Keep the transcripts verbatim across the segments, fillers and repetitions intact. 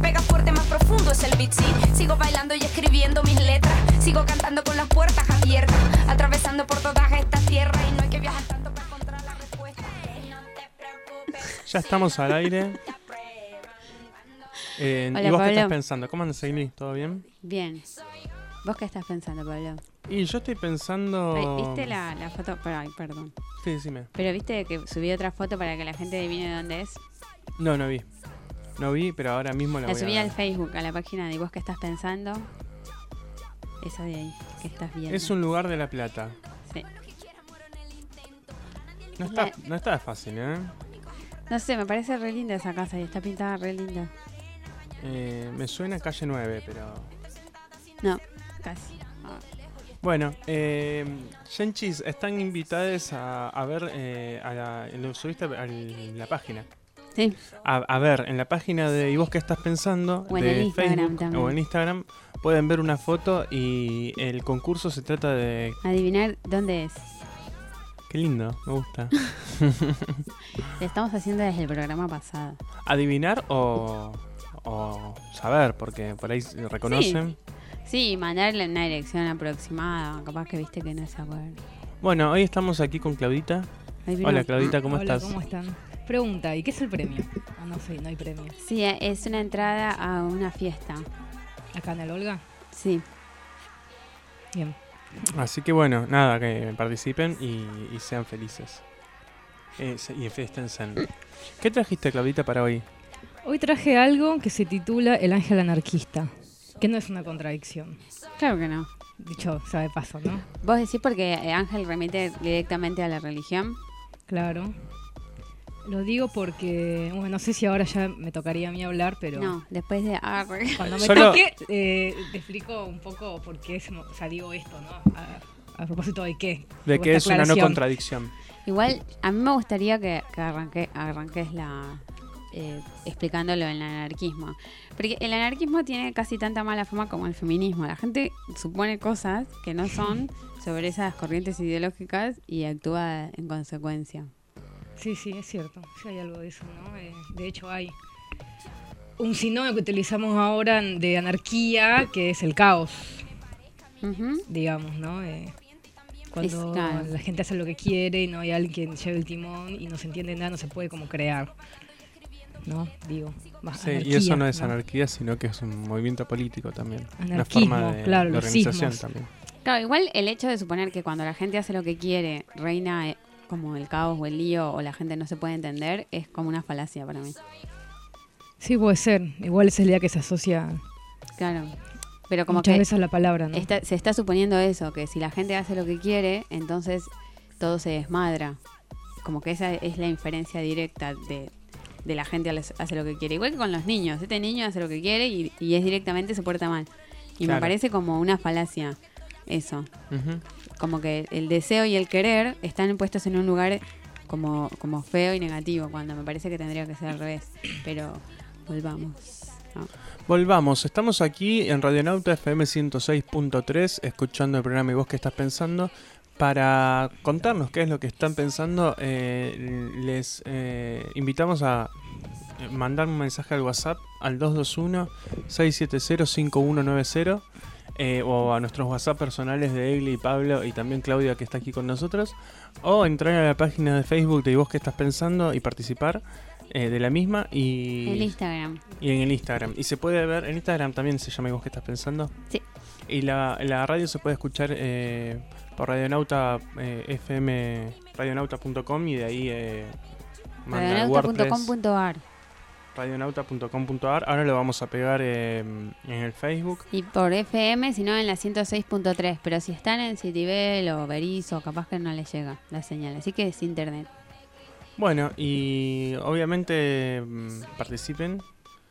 pega fuerte, más profundo es el beat, sí. Sigo bailando y escribiendo mis letras. Sigo cantando con las puertas abiertas, atravesando por todas estas tierras. Y no hay que viajar tanto para encontrar la respuesta. No te preocupes. Ya estamos al aire. Eh, Hola, ¿Y vos Pablo. qué estás pensando? ¿Cómo andas, Ailey? ¿Todo bien? Bien. ¿Vos qué estás pensando, Pablo? Y yo estoy pensando... Ay, ¿viste la, la foto? Pero, ay, perdón. Sí, decime. Pero ¿viste que subí otra foto para que la gente adivine de dónde es? No, no vi. No vi, pero ahora mismo la, La voy subí a al ver. Facebook, a la página de ¿Vos qué estás pensando? Esa de ahí, que estás viendo. Es un lugar de La Plata. Sí. No está, no está fácil, ¿eh? No sé, me parece re linda esa casa y está pintada re linda. Eh, me suena Calle nueve, pero... No, casi. Ah. Bueno, eh, Genchis, están invitadas a, a ver, eh, a la, lo subiste a la página. Sí. A, a ver, en la página de ¿Y vos qué estás pensando? O en de el Instagram Facebook también. o en Instagram, pueden ver una foto y el concurso se trata de... Adivinar dónde es. Qué lindo, me gusta. Lo estamos haciendo desde el programa pasado. ¿Adivinar o, o saber? Porque por ahí se reconocen. Sí, mandarle una dirección aproximada. Capaz que viste que no se acuerda. Bueno, hoy estamos aquí con Claudita. Ahí vino. Hola, Claudita, ¿cómo Hola, estás? ¿cómo están? Pregunta, ¿y qué es el premio? Ah, no sé, no hay premio. Sí, es una entrada a una fiesta. ¿Acá en el Olga? Sí. Bien. Así que bueno, nada, que participen y, y sean felices. Eh, se- y festénse. ¿Qué trajiste, Claudita, para hoy? Hoy traje algo que se titula El ángel anarquista, que no es una contradicción. Claro que no. Dicho, sea de paso, ¿no? ¿Vos decís porque Ángel remite directamente a la religión? Claro. Lo digo porque, bueno, no sé si ahora ya me tocaría a mí hablar, pero No, después de... Ah, re- cuando me Solo- toque, eh, te explico un poco por qué es, o sea, digo esto, ¿no? A, a propósito de qué. De Hago que esta es una no aclaración. contradicción. Igual, a mí me gustaría que, que arranque, arranques la... eh, explicándolo en el anarquismo. Porque el anarquismo tiene casi tanta mala fama como el feminismo. La gente supone cosas que no son sobre esas corrientes ideológicas y actúa en consecuencia. Sí, sí, es cierto. Sí hay algo de eso, ¿no? Eh, de hecho hay un sinónimo que utilizamos ahora de anarquía, que es el caos, Ujú. digamos, ¿no? Eh, cuando Es claro. la gente hace lo que quiere y no hay alguien quien lleve el timón y no se entiende nada, no se puede como crear, ¿no? Digo, más Sí, anarquía, y eso no es anarquía, sino que es un movimiento político también. Una Anarquismo, forma de, claro, de los organización sismos. también. Claro, igual el hecho de suponer que cuando la gente hace lo que quiere, reina eh, como el caos o el lío o la gente no se puede entender, es como una falacia para mí. Sí, puede ser. Igual esa es la idea que se asocia Claro. Pero como muchas que veces a la palabra, ¿no? está- se está suponiendo eso, que si la gente hace lo que quiere, entonces todo se desmadra. Como que esa es la inferencia directa de, de la gente al- hace lo que quiere. Igual que con los niños. Este niño hace lo que quiere y, y es directamente se porta mal. Y Claro. me parece como una falacia eso. Ujú. Como que el deseo y el querer están puestos en un lugar como, como feo y negativo, cuando me parece que tendría que ser al revés. Pero volvamos. ¿no? Volvamos, estamos aquí en Radionauta F M ciento seis punto tres, escuchando el programa ¿Y vos qué estás pensando? Para contarnos qué es lo que están pensando, eh, les eh, invitamos a mandar un mensaje al WhatsApp al dos dos uno, seis siete cero, cinco uno nueve cero eh, o a nuestros WhatsApp personales de Egli y Pablo y también Claudia, que está aquí con nosotros, o entrar a la página de Facebook de ¿Y vos qué estás pensando? Y participar eh, de la misma y, El Instagram. y en el Instagram. Y se puede ver, en Instagram también se llama ¿Y vos qué estás pensando? Sí. Y la, la radio se puede escuchar eh, por Radionauta eh, F M, radionauta punto com, y de ahí eh, manda al radionauta punto com WordPress, punto a r radionauta punto com punto a r. Ahora lo vamos a pegar eh, en el Facebook. Y por F M, si no en la ciento seis punto tres. Pero si están en Citibel o Berizo, capaz que no les llega la señal. Así que es internet. Bueno, y obviamente mm, participen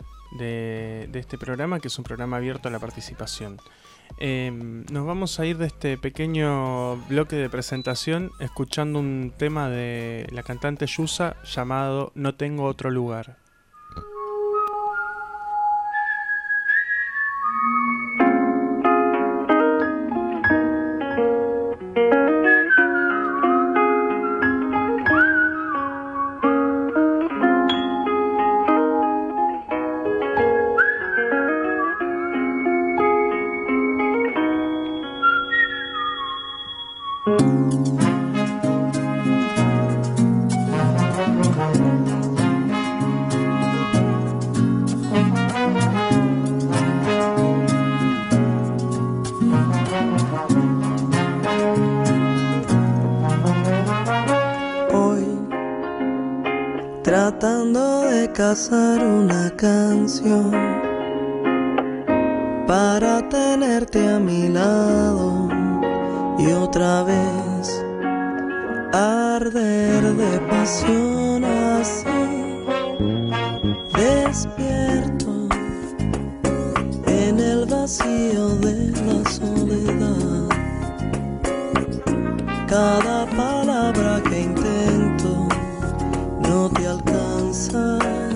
de, de este programa, que es un programa abierto a la participación. Eh, nos vamos a ir de este pequeño bloque de presentación escuchando un tema de la cantante Yusa llamado No tengo otro lugar. Tratando de cazar una canción para tenerte a mi lado y otra vez arder de pasión así, despierto en el vacío de la soledad. Cada palabra que intento no te alcanza.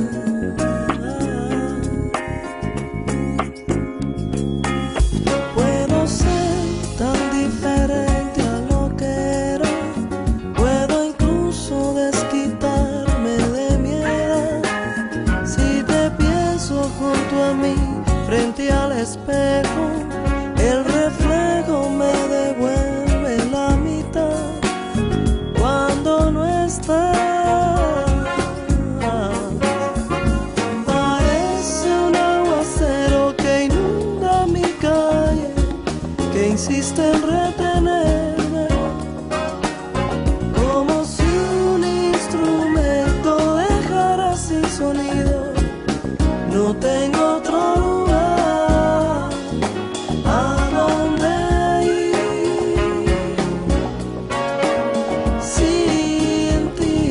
Puedo ser tan diferente a lo que era, puedo incluso desquitarme de mi edad. Si te pienso junto a mí, frente al espejo, el reflejo me devuelve la mitad. Cuando no estás, insiste en retenerme, como si un instrumento dejara sin sonido. No tengo otro lugar a donde ir sin ti.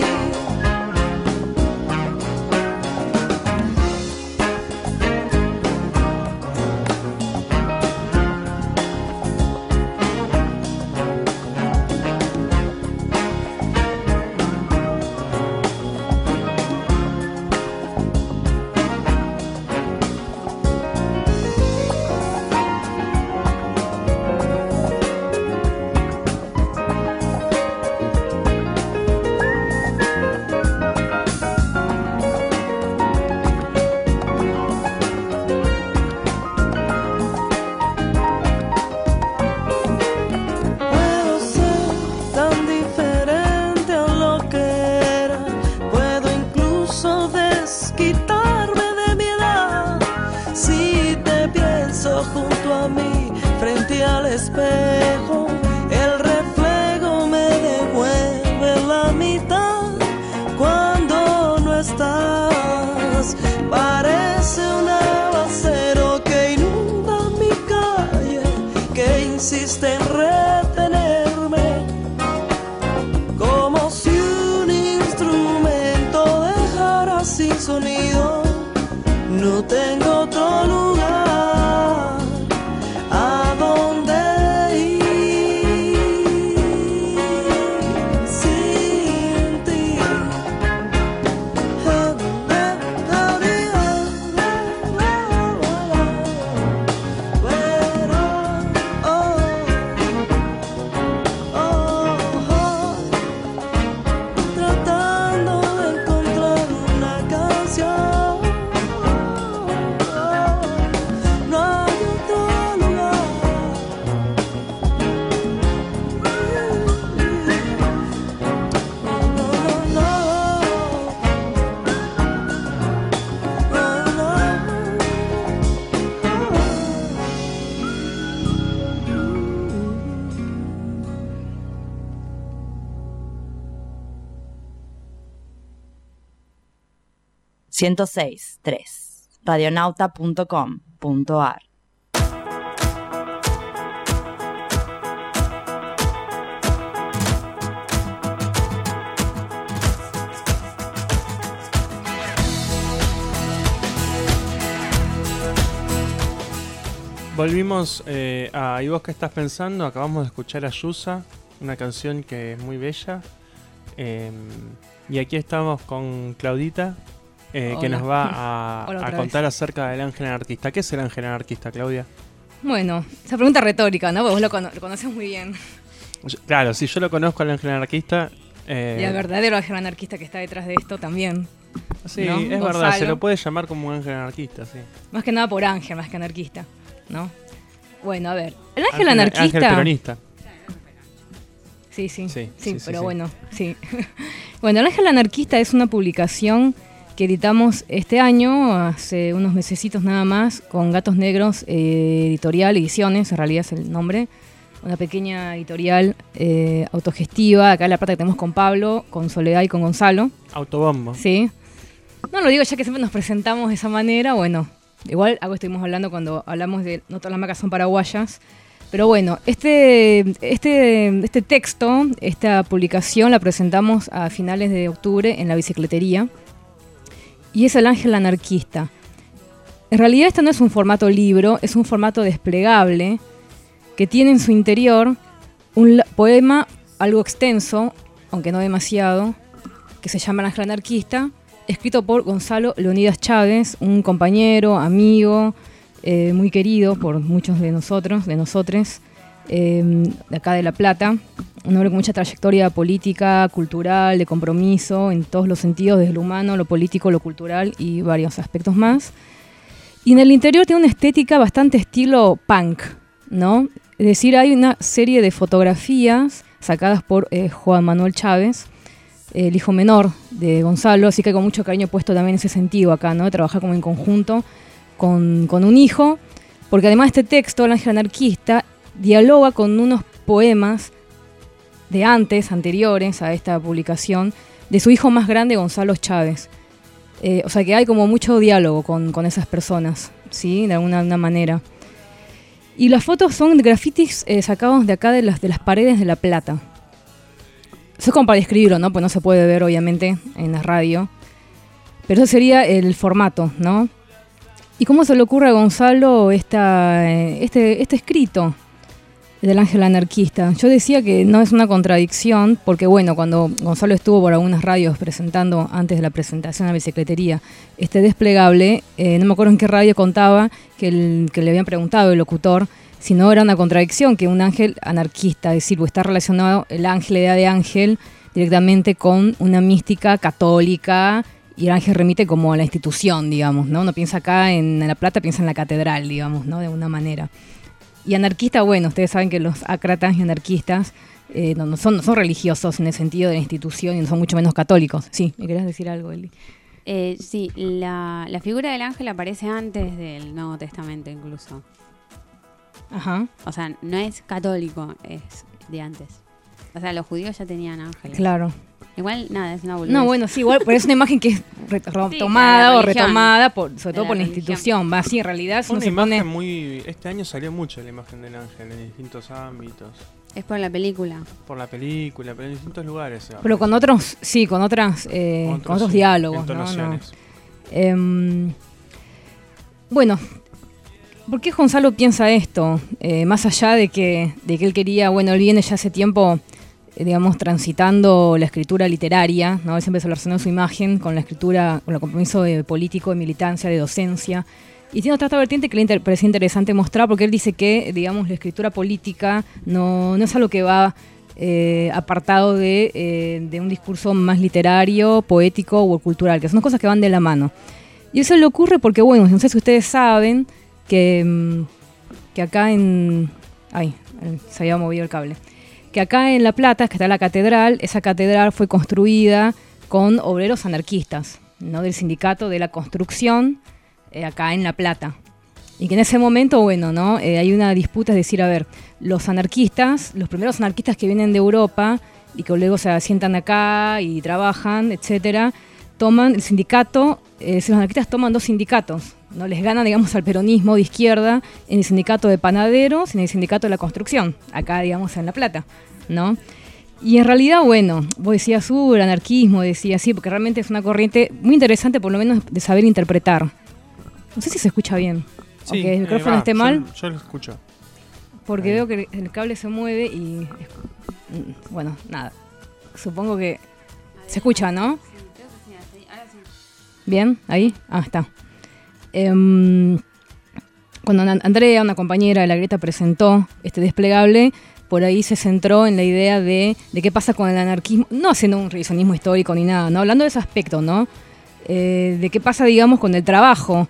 Junto a mí, frente al espejo, el reflejo me devuelve la mitad. Cuando no estás, parece un aguacero que inunda mi calle, que insiste en retenerme, como si un instrumento dejara sin sonido. No tengo otro lugar a donde ir sin ti. Tratando de encontrar una canción. ciento seis punto tres radionauta punto com punto a r. Volvimos eh, a ¿Y vos qué estás pensando? Acabamos de escuchar a Yusa, una canción que es muy bella. Eh, y aquí estamos con Claudita, eh, que nos va a, a contar vez. acerca del ángel anarquista. ¿Qué es el ángel anarquista, Claudia? Bueno, esa pregunta retórica, ¿no? Porque vos lo, cono- lo conoces muy bien. Yo, claro, si yo lo conozco al ángel anarquista... Eh, y el verdadero ángel anarquista que está detrás de esto también. Sí, ¿no? es Gonzalo. verdad, se lo puede llamar como un ángel anarquista, sí. Más que nada por ángel, más que anarquista, ¿no? Bueno, a ver, el ángel, ángel anarquista... Ángel peronista. Sí, sí, Sí, sí, sí, sí, pero sí. bueno, sí. Bueno, El Ángel Anarquista es una publicación que editamos este año, hace unos mesecitos nada más, con Gatos Negros eh, Editorial, Ediciones, en realidad es el nombre. Una pequeña editorial eh, autogestiva, acá en La Plata que tenemos con Pablo, con Soledad y con Gonzalo. Autobombo. Sí. No lo digo ya que siempre nos presentamos de esa manera, bueno, igual algo estuvimos hablando cuando hablamos de no todas las marcas son paraguayas. Pero bueno, este, este, este texto, esta publicación la presentamos a finales de octubre en la bicicletería y es El Ángel Anarquista. En realidad este no es un formato libro, es un formato desplegable que tiene en su interior un la- poema algo extenso, aunque no demasiado, que se llama El Ángel Anarquista, escrito por Gonzalo Leonidas Chávez, un compañero, amigo, eh, muy querido por muchos de nosotros, de nosotres, eh, de acá de La Plata, un hombre con mucha trayectoria política, cultural, de compromiso, en todos los sentidos, desde lo humano, lo político, lo cultural y varios aspectos más. Y en el interior tiene una estética bastante estilo punk, ¿no? Es decir, hay una serie de fotografías sacadas por eh, Juan Manuel Chávez, el hijo menor de Gonzalo, así que con mucho cariño puesto también en ese sentido acá, ¿no? De trabajar como en conjunto con, con un hijo, porque además este texto, El Ángel Anarquista, dialoga con unos poemas de antes, anteriores a esta publicación, de su hijo más grande, Gonzalo Chávez. Eh, o sea que hay como mucho diálogo con, con esas personas, ¿sí? De alguna, alguna manera. Y las fotos son grafitis eh, sacados de acá de las, de las paredes de La Plata. Eso es como para describirlo, ¿no? Pues no se puede ver, obviamente, en la radio. Pero eso sería el formato, ¿no? ¿Y cómo se le ocurre a Gonzalo esta, eh, este, este escrito del Ángel Anarquista? Yo decía que no es una contradicción, porque bueno, cuando Gonzalo estuvo por algunas radios presentando, antes de la presentación a la bicicletería, este desplegable, eh, no me acuerdo en qué radio contaba que, el, que le habían preguntado el locutor si no era una contradicción que un ángel anarquista, es decir, pues está relacionado el ángel, la idea de ángel, directamente con una mística católica, y el ángel remite como a la institución, digamos, ¿no? Uno piensa acá en La Plata, piensa en la catedral, digamos, ¿no? De alguna manera. Y anarquista, bueno, ustedes saben que los ácratas y anarquistas eh, no, no, son, no son religiosos en el sentido de la institución y no son mucho menos católicos. Sí, ¿me querías decir algo, Eli? Eh, sí, la, la figura del ángel aparece antes del Nuevo Testamento incluso. Ajá, O sea, no es católico, es de antes. O sea, los judíos ya tenían ángeles. claro. Igual, nada, es una boludez. No, bueno, sí, igual, pero es una imagen que es retomada de la o religión. retomada, por, sobre De todo la por la religión. institución. Va así, en realidad, si Una uno se imagen pone... muy... Este año salió mucho la imagen del ángel en distintos ámbitos. Es por la película. Por la película, pero en distintos lugares. se Pero con aparece. otros, sí, con otras, eh, Otros, con otros sí, diálogos, ¿no? No. entonaciones. Em, bueno, ¿por qué Gonzalo piensa esto? Eh, más allá de que, de que él quería, bueno, él viene ya hace tiempo, eh, digamos, transitando la escritura literaria, ¿no? Él siempre se relacionó su imagen con la escritura, con el compromiso de político, de militancia, de docencia. Y tiene otra vertiente que le inter- parece interesante mostrar, porque él dice que, digamos, la escritura política no, no es algo que va eh, apartado de, eh, de un discurso más literario, poético o cultural, que son cosas que van de la mano. Y eso le ocurre porque, bueno, no sé si ustedes saben que, mm, que acá en... Ay, eh, se había movido el cable. Que acá en La Plata, que está la catedral, esa catedral fue construida con obreros anarquistas, ¿no? Del sindicato de la construcción, eh, acá en La Plata. Y que en ese momento, bueno, ¿no? Eh, hay una disputa, es decir, a ver, los anarquistas, los primeros anarquistas que vienen de Europa y que luego se asientan acá y trabajan, etcétera, toman el sindicato, eh, los anarquistas toman dos sindicatos, ¿no? Les ganan, digamos, al peronismo de izquierda en el sindicato de panaderos y en el sindicato de la construcción, acá, digamos, en La Plata, ¿no? Y en realidad, bueno, vos decías, uh, el anarquismo, decía sí, porque realmente es una corriente muy interesante, por lo menos, de saber interpretar. No sé si se escucha bien. Sí, Aunque el eh, micrófono va, esté yo- mal, Yo, lo escucho. porque Ahí. veo que el cable se mueve y... mm, Bueno, nada. Supongo que... Se escucha, ¿no? Bien, ahí. Ah, está. Em, cuando An- Andrea, una compañera de la Greta, presentó este desplegable, por ahí se centró en la idea de, de qué pasa con el anarquismo, no haciendo un revisionismo histórico ni nada, ¿no? Hablando de ese aspecto, ¿no? Eh, de qué pasa, digamos, con el trabajo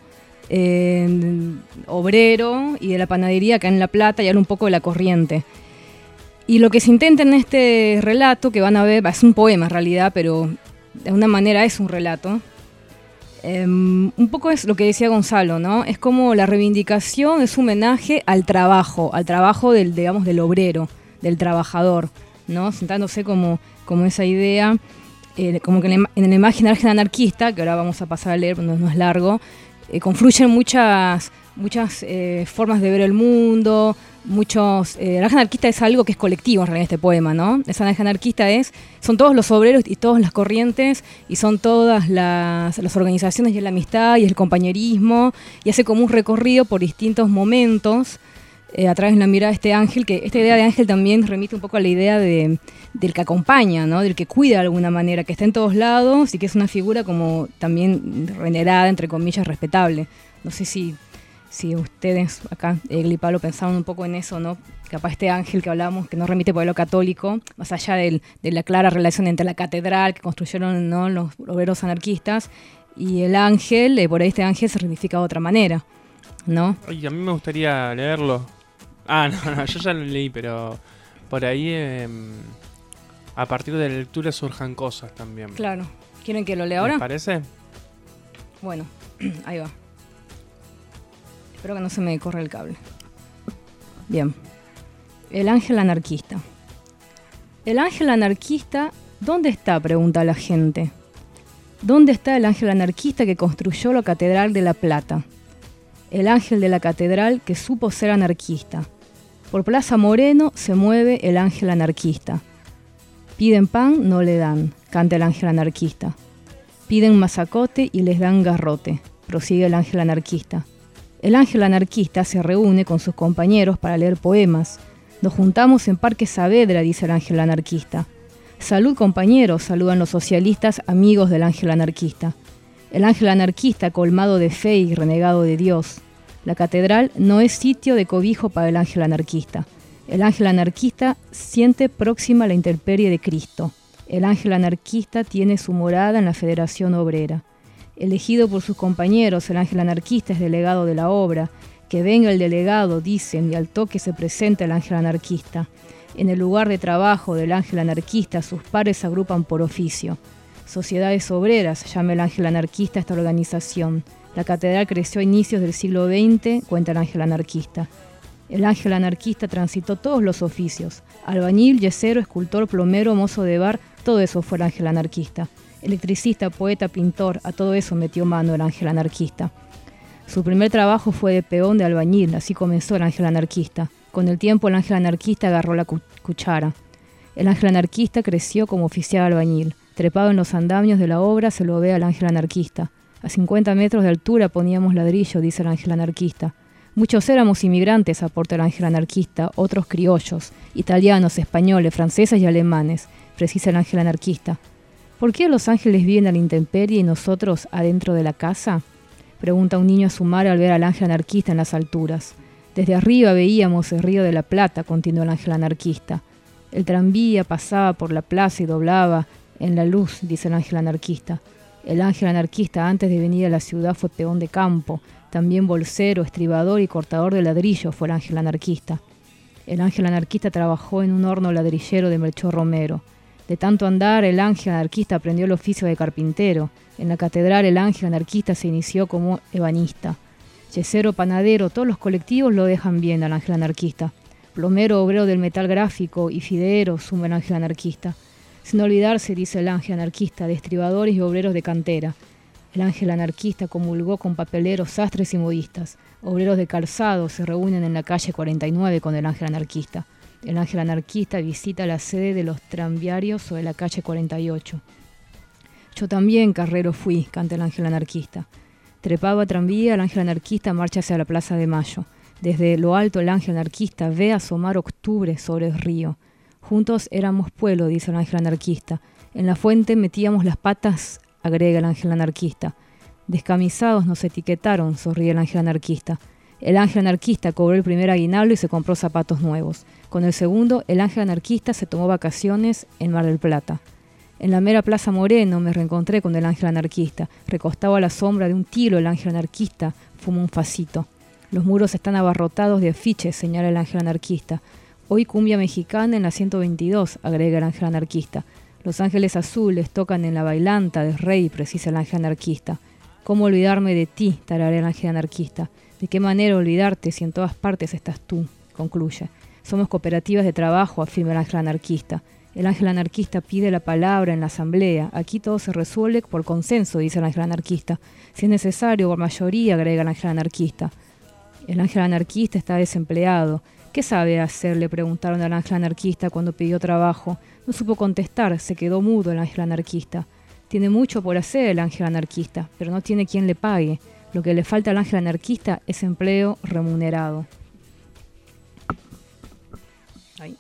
eh, obrero y de la panadería acá en La Plata y habla un poco de la corriente. Y lo que se intenta en este relato, que van a ver, es un poema en realidad, pero de alguna manera es un relato. Eh, un poco es lo que decía Gonzalo, ¿no? Es como la reivindicación, es un homenaje al trabajo, al trabajo del, digamos, del obrero, del trabajador, ¿no? Sentándose como, como esa idea, eh, como que en la, en la imagen anarquista, que ahora vamos a pasar a leer, no, no es largo, eh, confluyen muchas, muchas eh, formas de ver el mundo, muchos... Eh, la anarquista es algo que es colectivo en realidad este poema, ¿no? Esa anarquista es... Son todos los obreros y todas las corrientes y son todas las, las organizaciones y la amistad y el compañerismo y hace como un recorrido por distintos momentos eh, a través de la mirada de este ángel, que esta idea de ángel también remite un poco a la idea de, del que acompaña, ¿no? Del que cuida de alguna manera, que está en todos lados y que es una figura como también venerada, entre comillas, respetable. No sé si... Si ustedes acá, eh, Glipalo, pensaban un poco en eso, ¿no? Capaz este ángel que hablamos, que nos remite por lo católico, más allá del, de la clara relación entre la catedral que construyeron, ¿no?, los obreros anarquistas y el ángel, eh, por ahí este ángel se reivindica de otra manera, ¿no? Oye, a mí me gustaría leerlo. Ah, no, no, yo ya lo leí, pero por ahí eh, a partir de la lectura surjan cosas también. Claro. ¿Quieren que lo lea ahora? ¿Les parece? Bueno, ahí va. Espero que no se me corra el cable. Bien. El ángel anarquista. El ángel anarquista, ¿dónde está?, pregunta la gente. ¿Dónde está el ángel anarquista que construyó la Catedral de La Plata? El ángel de la catedral que supo ser anarquista. Por Plaza Moreno se mueve el ángel anarquista. Piden pan, no le dan, canta el ángel anarquista. Piden mazacote y les dan garrote, prosigue el ángel anarquista. El ángel anarquista se reúne con sus compañeros para leer poemas. Nos juntamos en Parque Saavedra, dice el ángel anarquista. Salud, compañeros, saludan los socialistas, amigos del ángel anarquista. El ángel anarquista, colmado de fe y renegado de Dios. La catedral no es sitio de cobijo para el ángel anarquista. El ángel anarquista siente próxima la intemperie de Cristo. El ángel anarquista tiene su morada en la Federación Obrera. Elegido por sus compañeros, el ángel anarquista es delegado de la obra. Que venga el delegado, dicen, y al toque se presenta el ángel anarquista. En el lugar de trabajo del ángel anarquista, sus pares se agrupan por oficio. Sociedades obreras, llama el ángel anarquista a esta organización. La catedral creció a inicios del siglo veinte, cuenta el ángel anarquista. El ángel anarquista transitó todos los oficios. Albañil, yesero, escultor, plomero, mozo de bar, todo eso fue el ángel anarquista. Electricista, poeta, pintor, a todo eso metió mano el ángel anarquista. Su primer trabajo fue de peón de albañil, así comenzó el ángel anarquista. Con el tiempo el ángel anarquista agarró la cu- cuchara. El ángel anarquista creció como oficial albañil. Trepado en los andamios de la obra se lo ve al ángel anarquista. A cincuenta metros de altura poníamos ladrillo, dice el ángel anarquista. Muchos éramos inmigrantes, aporta el ángel anarquista, otros criollos, italianos, españoles, franceses y alemanes, precisa el ángel anarquista. ¿Por qué los ángeles viven a la intemperie y nosotros adentro de la casa?, pregunta un niño a su madre al ver al ángel anarquista en las alturas. Desde arriba veíamos el río de la Plata, continuó el ángel anarquista. El tranvía pasaba por la plaza y doblaba en la luz, dice el ángel anarquista. El ángel anarquista antes de venir a la ciudad fue peón de campo, también bolsero, estribador y cortador de ladrillo fue el ángel anarquista. El ángel anarquista trabajó en un horno ladrillero de Melchor Romero. De tanto andar, el ángel anarquista aprendió el oficio de carpintero. En la catedral el ángel anarquista se inició como ebanista. Yesero, panadero, todos los colectivos lo dejan bien al ángel anarquista. Plomero, obrero del metal gráfico y fideero, suma el ángel anarquista. Sin olvidarse, dice el ángel anarquista, de estribadores y obreros de cantera. El ángel anarquista comulgó con papeleros, sastres y modistas. Obreros de calzado se reúnen en la calle cuarenta y nueve con el ángel anarquista. El ángel anarquista visita la sede de los tranviarios sobre la calle cuarenta y ocho. Yo también, carrero, fui, canta el ángel anarquista. Trepaba tranvía, el ángel anarquista marcha hacia la Plaza de Mayo. Desde lo alto el ángel anarquista ve asomar octubre sobre el río. Juntos éramos pueblo, dice el ángel anarquista. En la fuente metíamos las patas, agrega el ángel anarquista. Descamisados nos etiquetaron, sonríe el ángel anarquista. El ángel anarquista cobró el primer aguinaldo y se compró zapatos nuevos. Con el segundo, el ángel anarquista se tomó vacaciones en Mar del Plata. En la mera Plaza Moreno me reencontré con el ángel anarquista. Recostado a la sombra de un tilo, el ángel anarquista fuma un facito. Los muros están abarrotados de afiches, señala el ángel anarquista. Hoy cumbia mexicana en la ciento veintidós, agrega el ángel anarquista. Los ángeles azules tocan en la bailanta del rey, precisa el ángel anarquista. ¿Cómo olvidarme de ti?, tararea el ángel anarquista. ¿De qué manera olvidarte si en todas partes estás tú?, concluye. Somos cooperativas de trabajo, afirma el ángel anarquista. El ángel anarquista pide la palabra en la asamblea. Aquí todo se resuelve por consenso, dice el ángel anarquista. Si es necesario, por mayoría, agrega el ángel anarquista. El ángel anarquista está desempleado. ¿Qué sabe hacer?, le preguntaron al ángel anarquista cuando pidió trabajo. No supo contestar, se quedó mudo el ángel anarquista. Tiene mucho por hacer el ángel anarquista, pero no tiene quien le pague. Lo que le falta al ángel anarquista es empleo remunerado. Ahí.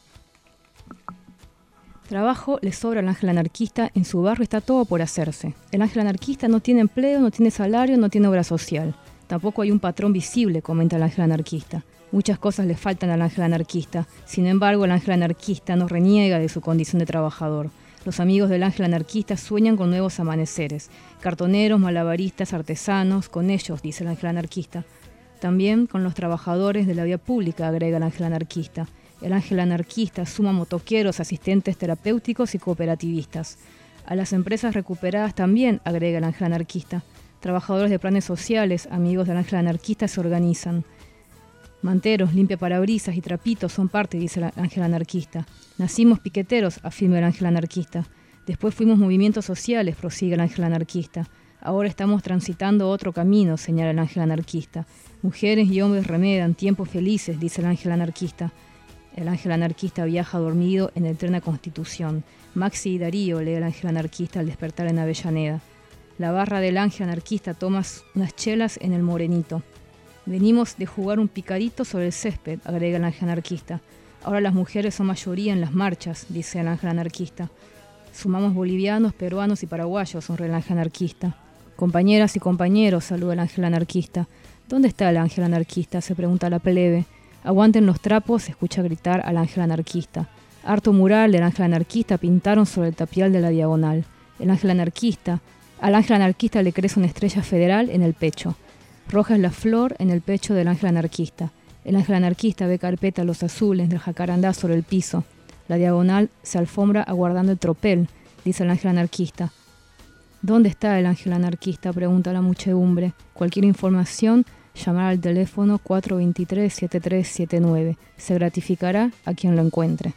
Trabajo le sobra al ángel anarquista, en su barrio está todo por hacerse. El ángel anarquista no tiene empleo, no tiene salario, no tiene obra social. Tampoco hay un patrón visible, comenta el ángel anarquista. Muchas cosas le faltan al ángel anarquista. Sin embargo, el ángel anarquista no reniega de su condición de trabajador. Los amigos del ángel anarquista sueñan con nuevos amaneceres. Cartoneros, malabaristas, artesanos, con ellos, dice el ángel anarquista. También con los trabajadores de la vía pública, agrega el ángel anarquista. El ángel anarquista suma motoqueros, asistentes terapéuticos y cooperativistas. A las empresas recuperadas también, agrega el ángel anarquista. Trabajadores de planes sociales, amigos del ángel anarquista, se organizan. Manteros, limpiaparabrisas y trapitos son parte, dice el ángel anarquista. Nacimos piqueteros, afirma el ángel anarquista. Después fuimos movimientos sociales, prosigue el ángel anarquista. Ahora estamos transitando otro camino, señala el ángel anarquista. Mujeres y hombres remedan tiempos felices, dice el ángel anarquista. El ángel anarquista viaja dormido en el tren a Constitución. Maxi y Darío, lee el ángel anarquista al despertar en Avellaneda. La barra del ángel anarquista toma unas chelas en el Morenito. Venimos de jugar un picadito sobre el césped, agrega el ángel anarquista. Ahora las mujeres son mayoría en las marchas, dice el ángel anarquista. Sumamos bolivianos, peruanos y paraguayos, sonríe el ángel anarquista. Compañeras y compañeros, saluda el ángel anarquista. ¿Dónde está el ángel anarquista?, se pregunta la plebe. Aguanten los trapos, se escucha gritar al ángel anarquista. Harto mural del ángel anarquista pintaron sobre el tapial de la diagonal. El ángel anarquista, al ángel anarquista le crece una estrella federal en el pecho. Roja es la flor en el pecho del ángel anarquista. El ángel anarquista ve carpeta los azules del jacarandá sobre el piso. La diagonal se alfombra aguardando el tropel, dice el ángel anarquista. ¿Dónde está el ángel anarquista?, pregunta la muchedumbre. Cualquier información, llamar al teléfono cuatro dos tres, siete tres siete nueve. Se gratificará a quien lo encuentre.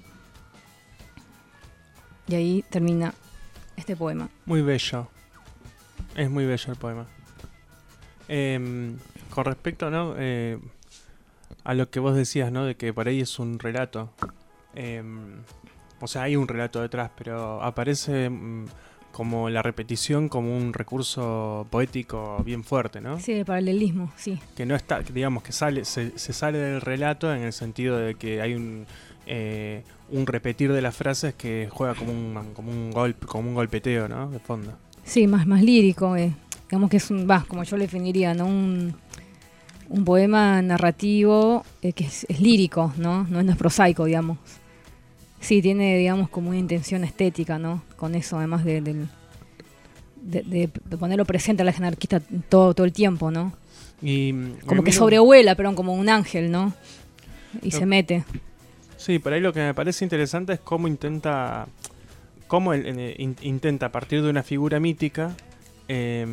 Y ahí termina este poema. Muy bello. Es muy bello el poema. Eh, con respecto, ¿no?, eh, a lo que vos decías, ¿no?, de que por ahí es un relato. Eh, o sea, hay un relato detrás, pero aparece mm, como la repetición como un recurso poético bien fuerte, ¿no? Sí, el paralelismo, sí. Que no está, digamos, que sale, se, se sale del relato en el sentido de que hay un eh, un repetir de las frases que juega como un como un golpe, como un golpeteo, ¿no?, de fondo. Sí, más más lírico, eh. Digamos que es un, va, como yo le definiría, ¿no?, un, un poema narrativo eh, que es, es lírico, ¿no? No es, no es prosaico, digamos. Sí, tiene, digamos, como una intención estética, ¿no? Con eso, además de, de, de, de, de ponerlo presente a la anarquista todo, todo el tiempo, ¿no? Y como que miro, sobrevuela, pero como un ángel, ¿no? Y lo, se mete. Sí, por ahí lo que me parece interesante es cómo intenta, cómo el, el, in, intenta a partir de una figura mítica eh,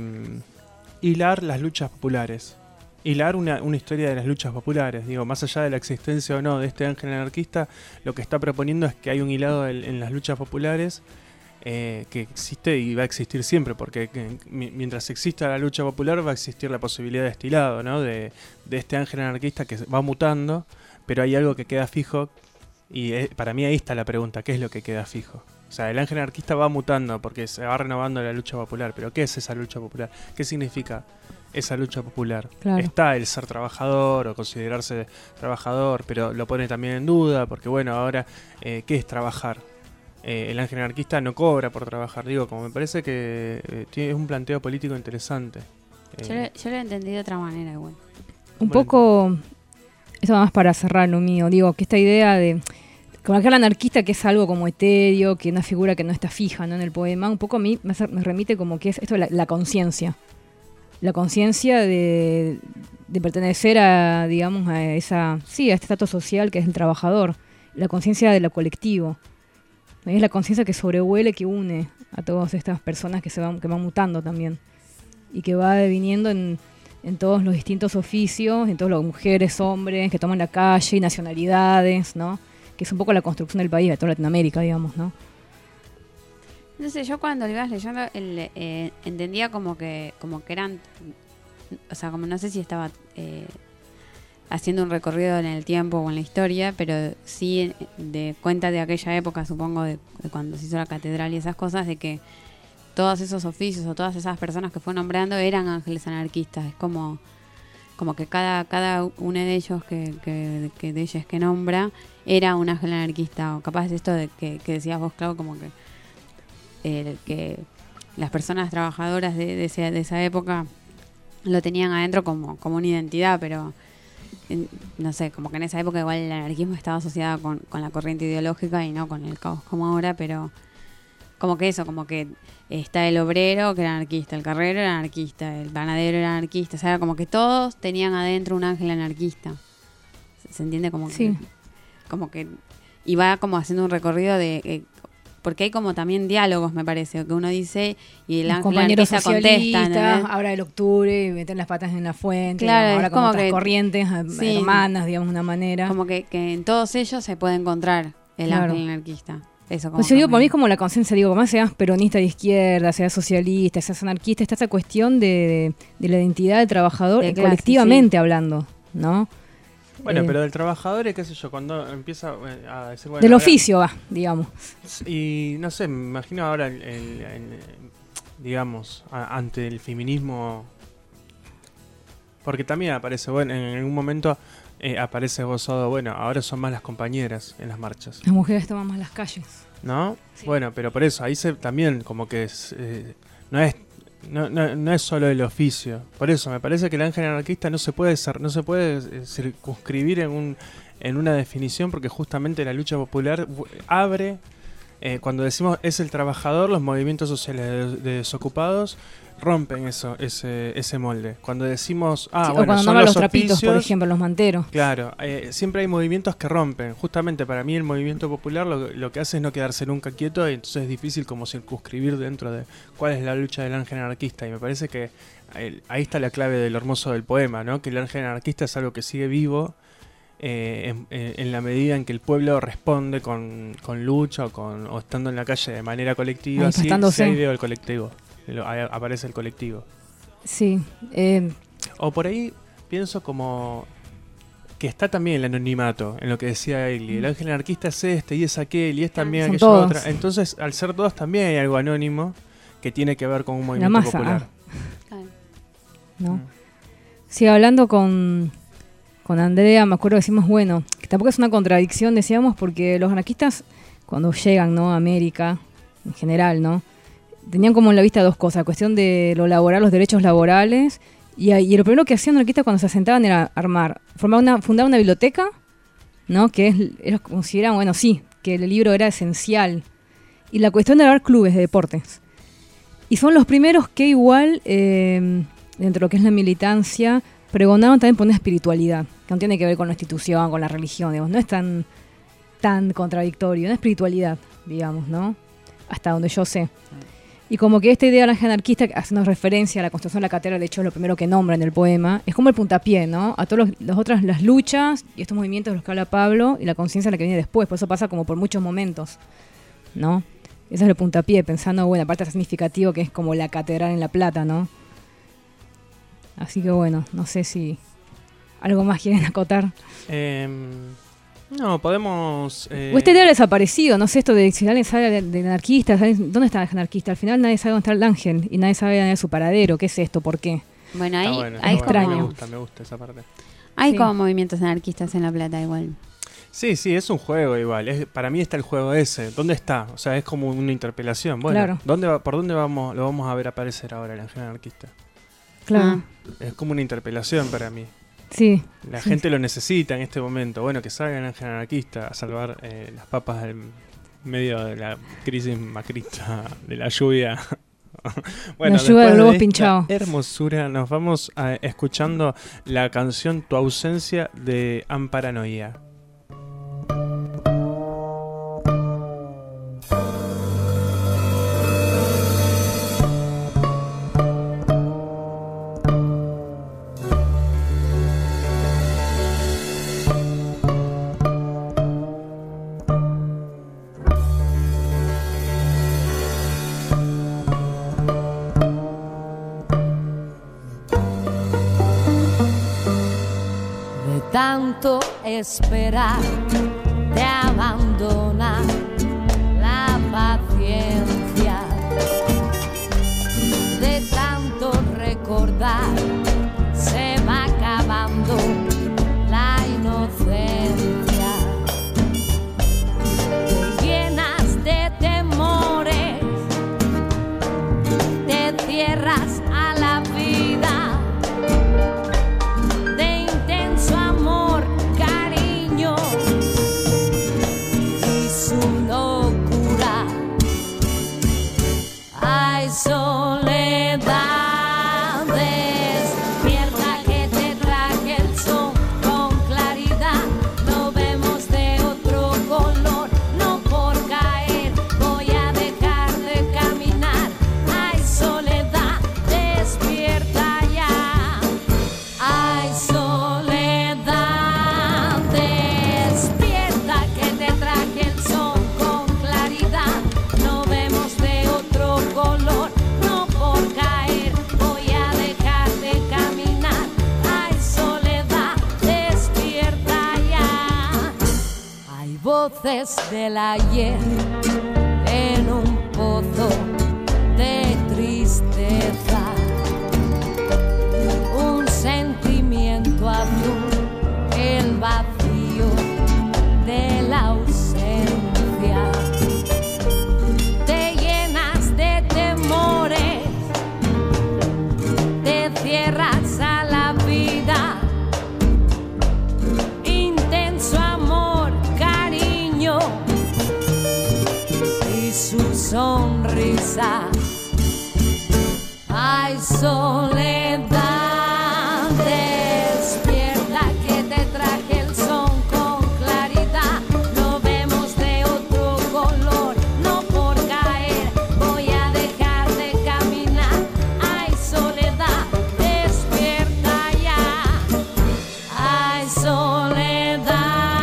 hilar las luchas populares. Hilar una, una historia de las luchas populares. Digo, más allá de la existencia o no de este ángel anarquista, lo que está proponiendo es que hay un hilado en, en las luchas populares eh, que existe y va a existir siempre, porque que, mientras exista la lucha popular va a existir la posibilidad de este hilado, ¿no?, de, de este ángel anarquista que va mutando, pero hay algo que queda fijo y es, para mí ahí está la pregunta, ¿qué es lo que queda fijo? O sea, el ángel anarquista va mutando porque se va renovando la lucha popular, pero ¿qué es esa lucha popular? ¿Qué significa esa lucha popular? Claro. Está el ser trabajador o considerarse trabajador, pero lo pone también en duda porque, bueno, ahora, eh, ¿qué es trabajar? Eh, el ángel anarquista no cobra por trabajar, digo, como me parece que eh, tiene un planteo político interesante. Eh, Yo, le, yo lo entendí de otra manera igual. Un bueno. poco, eso más para cerrar lo mío, digo, que esta idea de, como aquel anarquista que es algo como etéreo, que una figura que no está fija, ¿no?, en el poema, un poco a mí me, hace, me remite como que es esto de la, la conciencia. La conciencia de, de pertenecer a, digamos, a esa, sí, a este estatus social que es el trabajador. la conciencia de lo colectivo. Es la conciencia que sobrevuela, que une a todas estas personas que se van, que van mutando también. Y que va deviniendo en, en todos los distintos oficios, en todas las mujeres, hombres, que toman la calle, nacionalidades, ¿no? Que es un poco la construcción del país, de toda Latinoamérica, digamos, ¿no? No sé, yo cuando lo ibas leyendo el, eh, entendía como que como que eran, o sea, como no sé si estaba eh, haciendo un recorrido en el tiempo o en la historia, pero sí de cuenta de aquella época, supongo, de, de cuando se hizo la catedral y esas cosas, de que todos esos oficios o todas esas personas que fue nombrando eran ángeles anarquistas. Es como como que cada cada uno de ellos que, que, que de ellos que nombra era un ángel anarquista, o capaz de esto de que, que decías vos, Clau, como que eh, que las personas trabajadoras de, de, ese, de esa época lo tenían adentro como, como una identidad, pero en, no sé, como que en esa época igual el anarquismo estaba asociado con, con la corriente ideológica y no con el caos como ahora, pero como que eso, como que está el obrero que era anarquista, el carrero era anarquista, el panadero era anarquista, o sea, como que todos tenían adentro un ángel anarquista. ¿Se, se entiende? Como que, Sí. como que y va como haciendo un recorrido de eh, porque hay como también diálogos, me parece, que uno dice y el Los ángel compañeros anarquista contesta, socialistas, ¿no? ahora del octubre, y meten las patas en la fuente, Claro, digamos, ahora es como, como otras que- corrientes a- sí. hermanas, digamos, de una manera. Como que, que en todos ellos se puede encontrar el Claro. ángel anarquista. Eso como Pues yo que digo, me- para mí es como la conciencia, digo, más seas peronista de izquierda, seas socialista, seas anarquista, está esa cuestión de, de la identidad del trabajador De eh, clase, colectivamente hablando, ¿no? Bueno, Eh, pero del trabajador, qué sé yo, cuando empieza eh, a decir... Bueno, del ahora- oficio va, digamos. Y no sé, me imagino ahora, el, el- el- digamos, a- ante el feminismo, porque también aparece, bueno, en algún momento eh, aparece gozado, bueno, ahora son más las compañeras en las marchas, Las mujeres toman más las calles. ¿no? Sí. Bueno, pero por eso, ahí se también como que es, eh, no es... No, no, no es solo el oficio. Por eso me parece que el ángel anarquista no se puede ser, no se puede eh, circunscribir en un en una definición, porque justamente la lucha popular bu- abre eh, cuando decimos es el trabajador, los movimientos sociales de, de desocupados rompen eso ese ese molde. Cuando decimos ah Sí, o bueno, cuando son nombran los los trapitos, por oficios, ejemplo, los manteros. claro, eh, siempre hay movimientos que rompen. Justamente para mí el movimiento popular lo, lo que hace es no quedarse nunca quieto, y entonces es difícil como circunscribir dentro de cuál es la lucha del ángel anarquista. Y me parece que el- ahí está la clave de lo hermoso del poema, ¿no? Que el ángel anarquista es algo que sigue vivo eh, en, en- en la medida en que el pueblo responde con, con lucha o, con, o estando en la calle de manera colectiva. Sí, Manifestándose. sí ahí veo el colectivo, lo- ahí aparece el colectivo. Sí. Eh, O por ahí pienso como que está también el anonimato en lo que decía Eli. El ángel anarquista es este y es aquel y es también Son aquella todos. otra. Entonces, al ser todos también hay algo anónimo que tiene que ver con un movimiento masa, popular. Claro. ¿no? Mm. Sí, hablando con, con Andrea, me acuerdo que decimos, bueno, que tampoco es una contradicción, decíamos, porque los anarquistas, cuando llegan, ¿no?, a América, en general, ¿no?, tenían como en la vista dos cosas, la cuestión de lo laboral, los derechos laborales, y, ahí- y lo primero que hacían los anarquistas cuando se asentaban era armar, formar una, fundar una biblioteca, ¿no?, que es, ellos consideran, bueno, sí, que el libro era esencial, y la cuestión de dar clubes de deportes. Y son los primeros que igual, eh, dentro de lo que es la militancia, pregonaron también por una espiritualidad, que no tiene que ver con la institución, con la religión, digamos, no es tan, tan contradictorio, una espiritualidad, digamos, ¿no? Hasta donde yo sé. Y como que esta idea de la anarquista, haciendo referencia a la construcción de la catedral, de hecho es lo primero que nombra en el poema, es como el puntapié, ¿no? A todas las otras las luchas y estos movimientos de los que habla Pablo y la conciencia de la que viene después, por eso pasa como por muchos momentos, ¿no? Ese es el puntapié, pensando, bueno, aparte es significativo que es como la catedral en La Plata, ¿no? Así que bueno, no sé si algo más quieren acotar. Em, no, podemos... eh, O esta idea ha desaparecido, no sé, esto de si alguien sabe de, de anarquistas, ¿saben? ¿Dónde está el anarquista? Al final nadie sabe dónde está el ángel y nadie sabe dónde es su paradero. ¿Qué es esto? ¿Por qué? Bueno, está ahí, bueno, está ahí bueno, extraño. Me como, gusta, me gusta esa parte. hay Sí. como movimientos anarquistas en La Plata igual. Sí, sí, es un juego igual. Es, para mí está el juego ese. ¿Dónde está? O sea, es como una interpelación. Bueno, Claro. ¿dónde va, ¿por dónde vamos lo vamos a ver aparecer ahora el ángel anarquista? Claro, Es como una interpelación para mí. sí. La Sí. gente lo necesita en este momento. Bueno, que salga el ángel anarquista a salvar eh, las papas del medio de la crisis macrista, de la lluvia. La lluvia de después los globos esta pinchados. hermosura, nos vamos a, escuchando la canción Tu ausencia de Amparanoia. De tanto esperar, te abandona la paciencia. De tanto recordar, se va acabando la inocencia. Te llenas de temores, te cierras a la vida. De intenso amor, cariño y su locura. Hay soledad. Voces del ayer en un pozo de tristeza, un sentimiento azul, el vacío de la ausencia. Te llenas de temores, te cierras a la vida. Intenso amor, y su sonrisa. Hay soledad, despierta que te traje el son con claridad. Lo vemos de otro color, no por caer voy a dejar de caminar. Hay soledad, despierta ya. Hay soledad.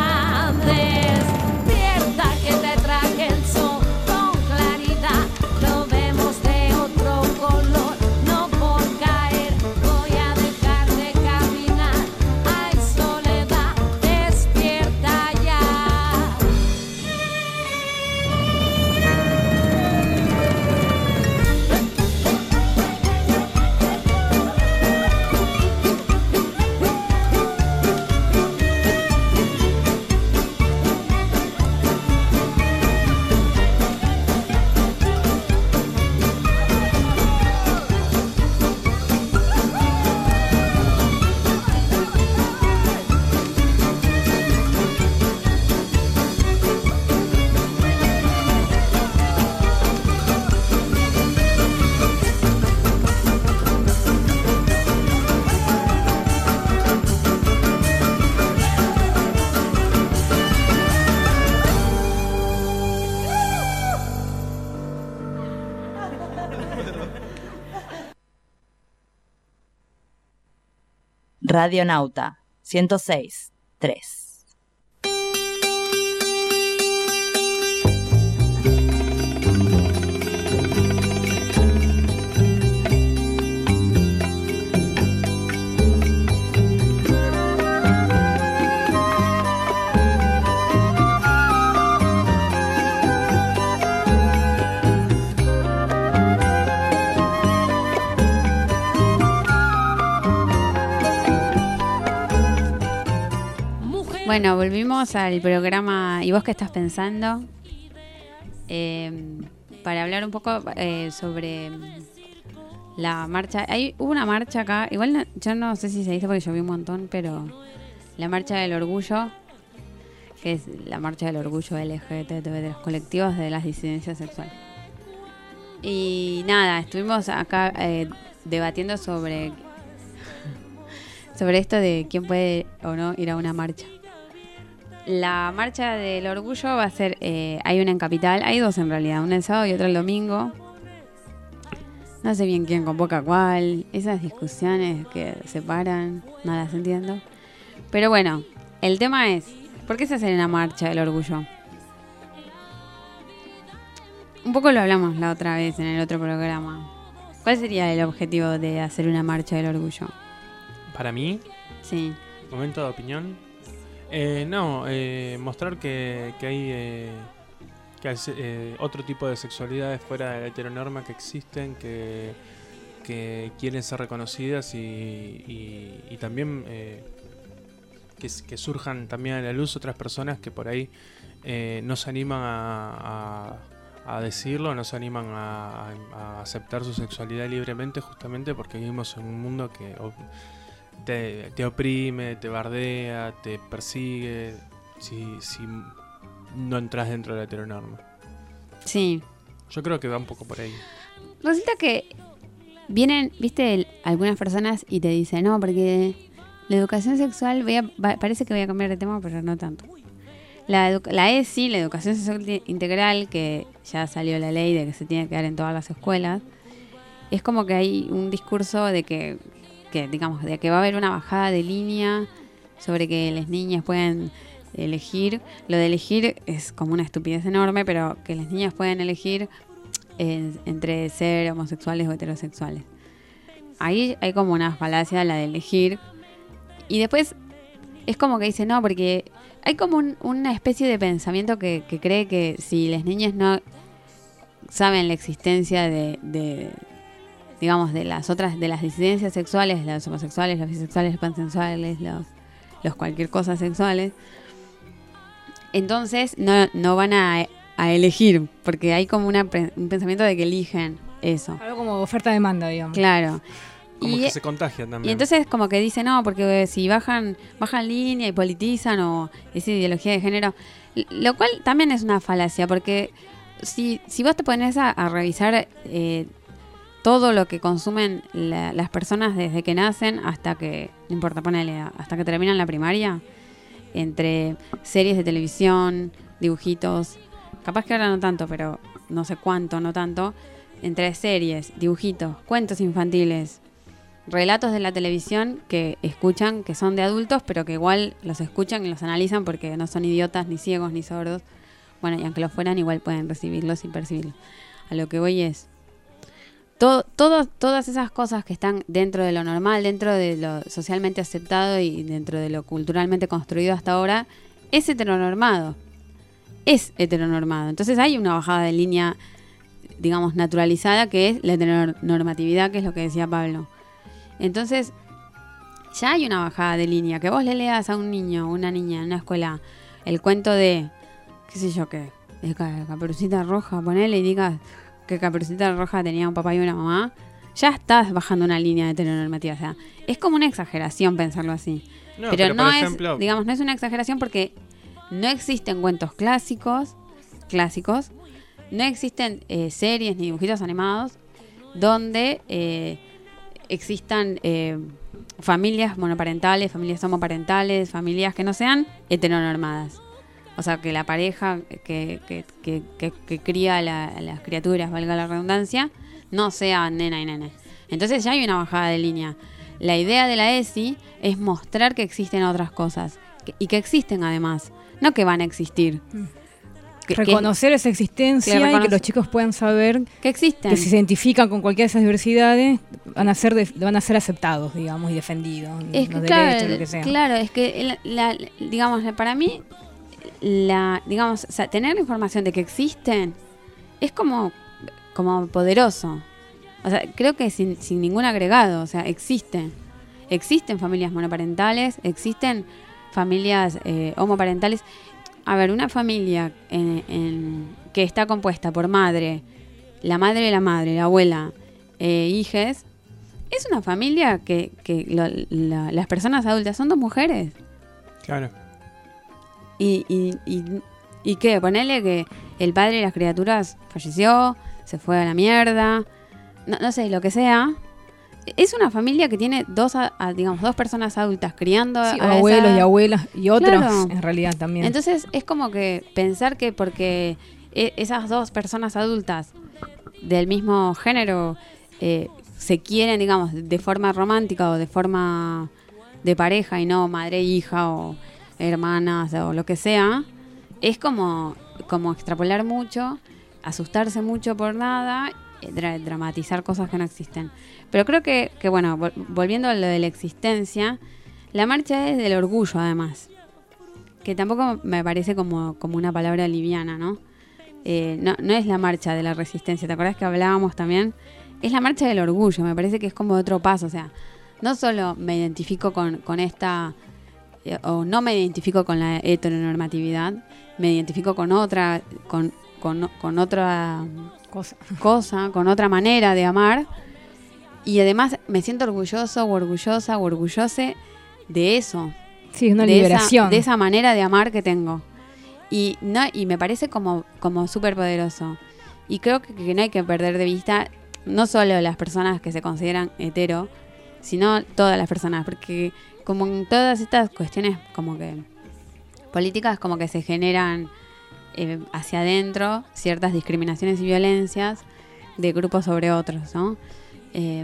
Radionauta ciento seis punto tres. Bueno, volvimos al programa ¿Y vos qué estás pensando? Eh, para hablar un poco eh, sobre la marcha. Hay, hubo una marcha acá, igual no, yo no sé si se dice porque yo vi un montón, pero la marcha del orgullo, que es la marcha del orgullo L G B T, de los colectivos de las disidencias sexuales. Y nada, estuvimos acá eh, debatiendo sobre, sobre esto de quién puede o no ir a una marcha. La marcha del orgullo va a ser, eh, hay una en Capital, hay dos en realidad, una el sábado y otra el domingo. No sé bien quién convoca cuál, esas discusiones que se paran, no las entiendo. Pero bueno, el tema es, ¿por qué se hace una marcha del orgullo? Un poco lo hablamos la otra vez en el otro programa. ¿Cuál sería el objetivo de hacer una marcha del orgullo? Para mí, Sí. Momento de opinión. Eh, no, eh, mostrar que, que hay, eh, que hay eh, otro tipo de sexualidades fuera de la heteronorma que existen, que, que quieren ser reconocidas y, y, y también eh, que, que surjan también a la luz otras personas que por ahí eh, no se animan a, a, a decirlo, no se animan a, a aceptar su sexualidad libremente, justamente porque vivimos en un mundo que Te, te oprime, te bardea, te persigue si, si no entras dentro de la heteronorma. Sí. Yo creo que va un poco por ahí. Resulta que vienen, viste, el- algunas personas y te dicen, no, porque la educación sexual, voy a, va- parece que voy a cambiar de tema, pero no tanto. La, edu- la E S I, la educación sexual ti- integral, que ya salió la ley de que se tiene que dar en todas las escuelas, es como que hay un discurso de que que digamos de que va a haber una bajada de línea sobre que las niñas pueden elegir. Lo de elegir es como una estupidez enorme, pero que las niñas pueden elegir eh, entre ser homosexuales o heterosexuales. Ahí hay como una falacia, la de elegir. Y después es como que dice no, porque hay como un- una especie de pensamiento que, que cree que si las niñas no saben la existencia de, de digamos, de las otras, de las disidencias sexuales, los homosexuales, los bisexuales, los pansensuales, los, los cualquier cosa sexuales, entonces no, no van a, a elegir, porque hay como una, pre- un pensamiento de que eligen eso. Algo como oferta-demanda, digamos. Claro. Como Y, que se contagian también. y entonces como que dicen, no, porque si bajan, bajan línea y politizan o esa ideología de género, l- lo cual también es una falacia, porque si, si vos te pones a, a revisar eh, todo lo que consumen la- las personas desde que nacen hasta que, no importa, ponele, hasta que terminan la primaria, entre series de televisión, dibujitos, capaz que ahora no tanto, pero no sé cuánto, no tanto, entre series, dibujitos, cuentos infantiles, relatos de la televisión que escuchan, que son de adultos, pero que igual los escuchan y los analizan porque no son idiotas, ni ciegos, ni sordos. Bueno, y aunque lo fueran, igual pueden recibirlos y percibirlos. A lo que voy es, todo, todo, todas esas cosas que están dentro de lo normal, dentro de lo socialmente aceptado y dentro de lo culturalmente construido hasta ahora, es heteronormado. Es heteronormado. Entonces hay una bajada de línea, digamos, naturalizada, que es la heteronormatividad, que es lo que decía Pablo. Entonces, ya hay una bajada de línea. Que vos le leas a un niño o una niña en una escuela el cuento de, qué sé yo qué, de Ca- Caperucita Roja, ponele y digas que Caperucita Roja tenía un papá y una mamá, ya estás bajando una línea de heteronormativa. O sea, es como una exageración pensarlo así. No, pero, pero, no por es, ejemplo- digamos, no es una exageración porque no existen cuentos clásicos, clásicos, no existen eh, series ni dibujitos animados donde eh, existan eh, familias monoparentales, familias homoparentales, familias que no sean heteronormadas. O sea, que la pareja que, que, que, que, que cría a, la- a las criaturas, valga la redundancia, no sea nena y nene. Entonces ya hay una bajada de línea. La idea de la E S I es mostrar que existen otras cosas. que- y que existen además. No que van a existir. Que, que- Reconocer esa existencia que y reconoce- que los chicos puedan saber que existen. que si se identifican con cualquiera de esas diversidades van a ser de- van a ser aceptados, digamos, y defendidos. Es que los claro, derechos, lo que sea. claro, es que la, la- digamos, para mí la digamos, o sea, tener la información de que existen es como como poderoso. O sea, creo que sin, sin ningún agregado, o sea, existen. Existen familias monoparentales, existen familias eh, homoparentales. A ver, una familia en, en- que está compuesta por madre, la madre de la madre, la abuela, eh, hijes, es una familia que, que lo- la- las personas adultas son dos mujeres. Claro. Y, y, y, y qué, ponele que el padre de las criaturas falleció, se fue a la mierda, no, no sé, lo que sea. Es una familia que tiene dos, a- a, digamos, dos personas adultas criando Sí, a esa abuelos y edad. abuelas y otros Claro. en realidad también. Entonces es como que pensar que porque e- esas dos personas adultas del mismo género eh, se quieren, digamos, de forma romántica o de forma de pareja y no madre e hija o hermanas o lo que sea, es como, como extrapolar mucho, asustarse mucho por nada, eh, dra- dramatizar cosas que no existen. Pero creo que, que bueno, vol- volviendo a lo de la existencia, La marcha es del orgullo, además. Que tampoco me parece como, como una palabra liviana, ¿no? Eh, no, no es la marcha de la resistencia. ¿Te acordás que hablábamos también? Es la marcha del orgullo. Me parece que es como otro paso. O sea, no solo me identifico con, con esta... Eh, o no me identifico con la heteronormatividad. Me identifico con otra... Con, con, con otra... Cosa. cosa, con otra manera de amar. Y además me siento orgulloso o orgullosa o orgullose de eso. Sí, es una de liberación. Esa, de esa manera de amar que tengo. Y no y me parece como, como súper poderoso. Y creo que, que no hay que perder de vista no solo las personas que se consideran hetero, sino todas las personas. Porque como en todas estas cuestiones como que políticas como que se generan eh, hacia adentro ciertas discriminaciones y violencias de grupos sobre otros, ¿no? Eh,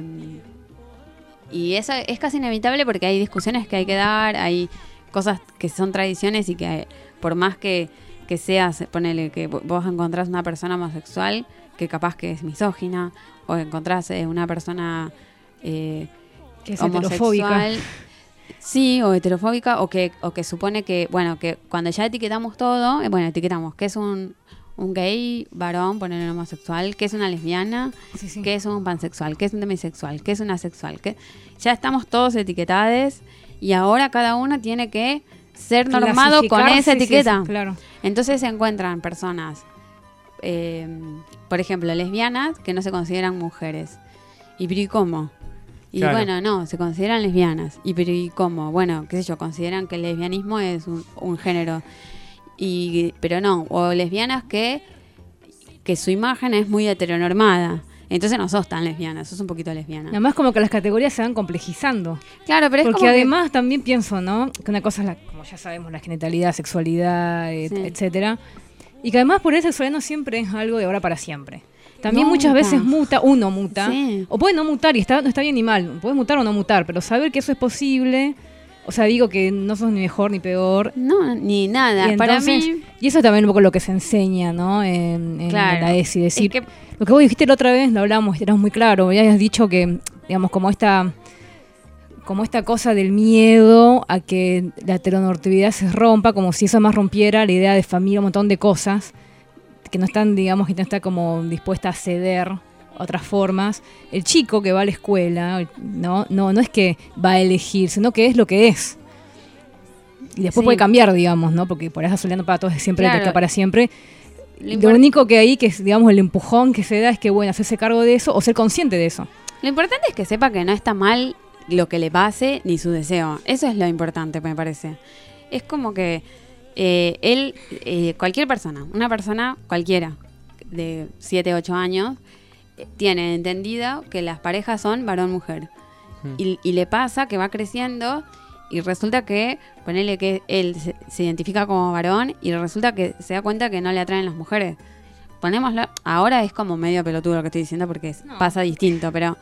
y eso es casi inevitable porque hay discusiones que hay que dar, hay cosas que son tradiciones y que por más que, que seas, ponele que vos encontrás una persona homosexual que capaz que es misógina, o encontrás eh, una persona eh, Que es homosexual, heterofóbica. sí, o heterofóbica, o que, o que supone que, bueno, que cuando ya etiquetamos todo, eh, bueno, etiquetamos que es un un gay, varón, poner un homosexual, que es una lesbiana, Sí, sí. que es un pansexual, que es un demisexual, que es un asexual, que ya estamos todos etiquetados y ahora cada uno tiene que ser normado con Clasificar, esa sí, sí, etiqueta. sí, claro. Entonces se encuentran personas, eh, por ejemplo, lesbianas que no se consideran mujeres. ¿Y pero y cómo? Y Claro. bueno, no, se consideran lesbianas. ¿Y pero y cómo? Bueno, qué sé yo, consideran que el lesbianismo es un, un género. Y pero no, o lesbianas que que su imagen es muy heteronormada. Entonces no sos tan lesbiana, sos un poquito lesbiana. Además como que las categorías se van complejizando. Claro, pero es Porque como que- además también pienso, ¿no? Que una cosa es, la, como ya sabemos, la genitalidad, sexualidad, et- Sí. etcétera. Y que además por eso sexualidad no siempre es algo de ahora para siempre. También muchas Nunca. veces muta, uno muta. Sí. O puede no mutar y está, no está bien ni mal. Puedes mutar o no mutar, pero saber que eso es posible. O sea, digo que no sos ni mejor ni peor. no, ni nada. Y Para entonces- mí, Y eso es también un poco lo que se enseña, ¿no? En, en Claro. la ESI. Decir, Es que- lo que vos dijiste la otra vez, lo hablamos, eras muy claro. Habías dicho que, digamos, como esta, como esta cosa del miedo a que la heteronormatividad se rompa, como si eso más rompiera la idea de familia, un montón de cosas que no están, digamos, que no está como dispuesta a ceder a otras formas. El chico que va a la escuela, no, no, no es que va a elegir, sino que es lo que es. Y después Sí. puede cambiar, digamos, ¿no? Porque por esa soledad no para todos es siempre Claro. que para siempre. Lo Lo, impor- único que hay que es, digamos, el empujón que se da es que, bueno, hacerse cargo de eso o ser consciente de eso. lo importante es que sepa que no está mal lo que le pase ni su deseo. Eso es lo importante, me parece. Es como que eh, él, eh, cualquier persona, una persona cualquiera de siete, ocho años, eh, tiene entendido que las parejas son varón-mujer. Y, y le pasa que va creciendo y resulta que, ponele que él se, se identifica como varón y resulta que se da cuenta que no le atraen las mujeres. Ponémoslo, ahora es como medio pelotudo lo que estoy diciendo porque es- pasa distinto, pero...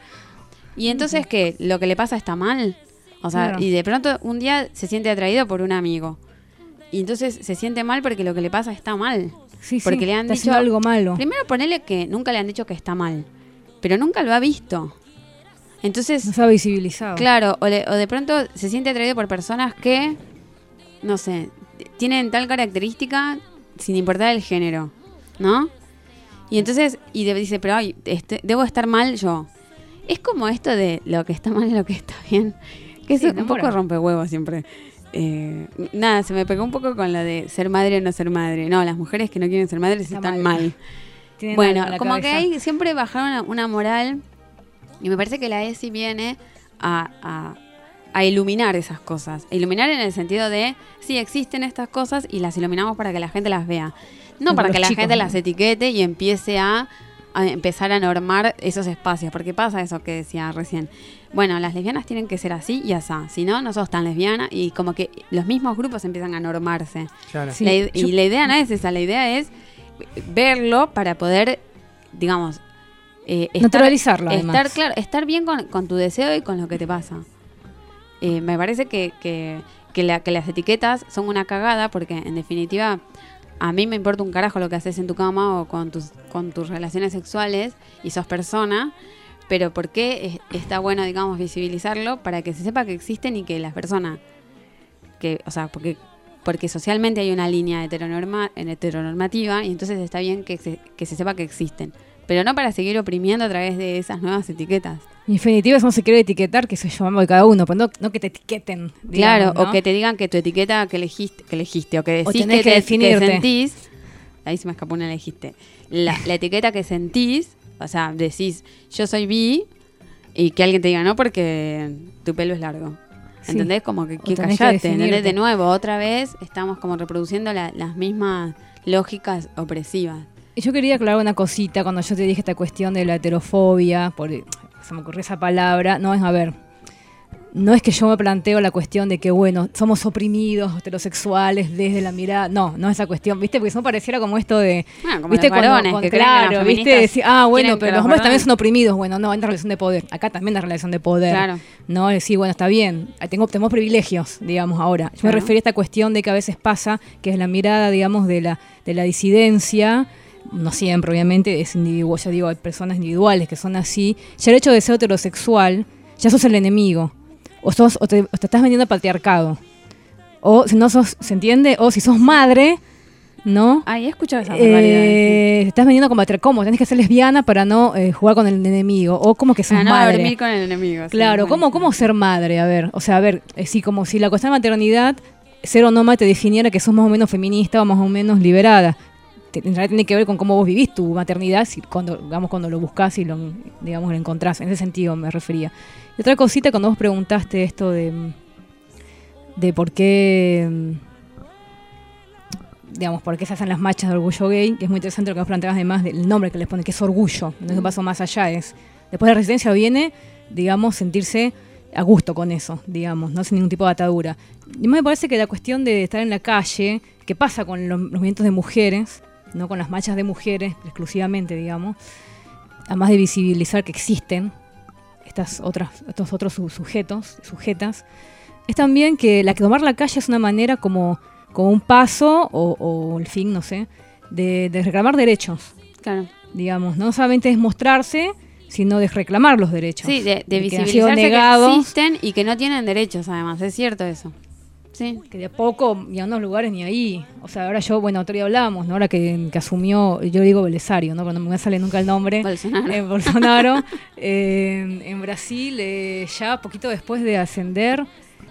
Y entonces que lo que le pasa está mal. O sea, Claro. y de pronto un día se siente atraído por un amigo. Y entonces se siente mal porque lo que le pasa está mal. Sí, Porque sí, le han está dicho haciendo algo malo. Primero ponele que nunca le han dicho que está mal, pero nunca lo ha visto. Entonces, No se ha visibilizado. claro, o, le- o de pronto se siente atraído por personas que, no sé, t- tienen tal característica sin importar el género, ¿no? Y entonces, y de- dice, pero ay, este, debo estar mal yo. Es como esto de lo que está mal y lo que está bien, que Sí, es un enamora. poco rompehuevos siempre. Eh, nada, se me pegó un poco con la de ser madre o no ser madre. No, las mujeres que no quieren ser madres Está están mal. mal. Tienen Bueno, algo en la como que cabeza. hay siempre bajaron una, una moral y me parece que la ESI viene a, a, a iluminar esas cosas. A iluminar en el sentido de, sí, existen estas cosas y las iluminamos para que la gente las vea. No Como para los que la chicos, gente ¿no? las etiquete y empiece a, a empezar a normar esos espacios. Porque pasa eso que decía recién. Bueno, las lesbianas tienen que ser así y asá. Si no, no sos tan lesbiana y como que los mismos grupos empiezan a normarse. Claro. Sí, La ide- yo- y la idea no es esa, la idea es verlo para poder, digamos, eh, estar- Naturalizarlo, Estar, además. claro, estar bien con, con tu deseo y con lo que te pasa. Eh, me parece que, que, que, la- que las etiquetas son una cagada porque, en definitiva, a mí me importa un carajo lo que haces en tu cama o con tus, con tus relaciones sexuales y sos persona, pero ¿por qué es- está bueno, digamos, visibilizarlo para que se sepa que existen y que las personas porque, o sea, porque porque socialmente hay una línea heteronorma, en heteronormativa y entonces está bien que se, que se sepa que existen, pero no para seguir oprimiendo a través de esas nuevas etiquetas. En definitiva, eso no se quiere etiquetar, que se llama de cada uno, pero no, no que te etiqueten. Digamos, Claro, ¿no? o que te digan que tu etiqueta que elegiste, que elegiste o que decís O tenés que, que te- definirte. que sentís, ahí se me escapó una elegiste, la, la etiqueta que sentís, o sea, decís yo soy bi y que alguien te diga no porque tu pelo es largo. Sí. ¿Entendés? Como que, O que tenés que callate, ¿entendés? definirte. De nuevo, otra vez estamos como reproduciendo la- las mismas lógicas opresivas. Y yo quería aclarar una cosita cuando yo te dije esta cuestión de la heterofobia, por, se me ocurrió esa palabra. No, es a ver, no es que yo me planteo la cuestión de que, bueno, somos oprimidos, heterosexuales, desde la mirada. No, no es esa cuestión, ¿viste? Porque si no pareciera como esto de... Bueno, como ¿viste? los varones Cuando- que con- creen que las claro, ¿viste? feministas Decir, ah, bueno, quieren que pero los los hombres también varones- son oprimidos. Bueno, no, entra relación de poder. Acá también hay relación de poder. Claro. No, decir, bueno, está bien, tengo, tenemos privilegios, digamos, ahora. Yo me Claro. refería a esta cuestión de que a veces pasa, que es la mirada, digamos, de la, de la disidencia, no siempre, obviamente, es individual, ya digo, hay personas individuales que son así. Ya el hecho de ser heterosexual, ya sos el enemigo. O, sos, o, te, o te estás vendiendo al patriarcado. O si no sos, ¿se entiende? O si sos madre, ¿no? Ay, he escuchado esa barbaridad. Eh, te estás vendiendo como patriarcado. ¿Cómo? Tenés que ser lesbiana para no eh, jugar con el enemigo. O como que sos Para no madre. dormir con el enemigo. sí, Claro, ¿cómo, buenísimo. ¿cómo ser madre? A ver, o sea, a ver, eh, sí, como si la cuestión de maternidad, ser o no madre te definiera que sos más o menos feminista o más o menos liberada. Te- En realidad tiene que ver con cómo vos vivís tu maternidad, si, cuando, digamos, cuando lo buscás y lo, digamos, lo encontrás. En ese sentido me refería. Y otra cosita, cuando vos preguntaste esto de, de por qué, mm, digamos, por qué se hacen las marchas de orgullo gay, que es muy interesante lo que vos planteabas además del nombre que les ponen, que es orgullo. Entonces un paso más allá es, después de la resistencia viene, digamos, sentirse a gusto con eso, digamos, no sin ningún tipo de atadura. Y más me parece que la cuestión de estar en la calle, que pasa con los, los movimientos de mujeres, no con las marchas de mujeres exclusivamente, digamos, además de visibilizar que existen estas otras, estos otros su- sujetos, sujetas, es también que la que tomar la calle es una manera como, como un paso o, o el fin, no sé, de, de reclamar derechos, Claro. digamos, no solamente es mostrarse, sino de reclamar los derechos. Sí, de, de que han sido visibilizarse que negados, existen y que no tienen derechos, además. Es cierto eso. Sí. que de a poco, y a unos lugares ni ahí. O sea, ahora yo, bueno, otro día hablábamos, ¿no? Ahora que, que asumió, yo digo Belisario, ¿no? Pero no me sale nunca el nombre. Bolsonaro. En Bolsonaro, eh, en Brasil, eh, ya poquito después de ascender,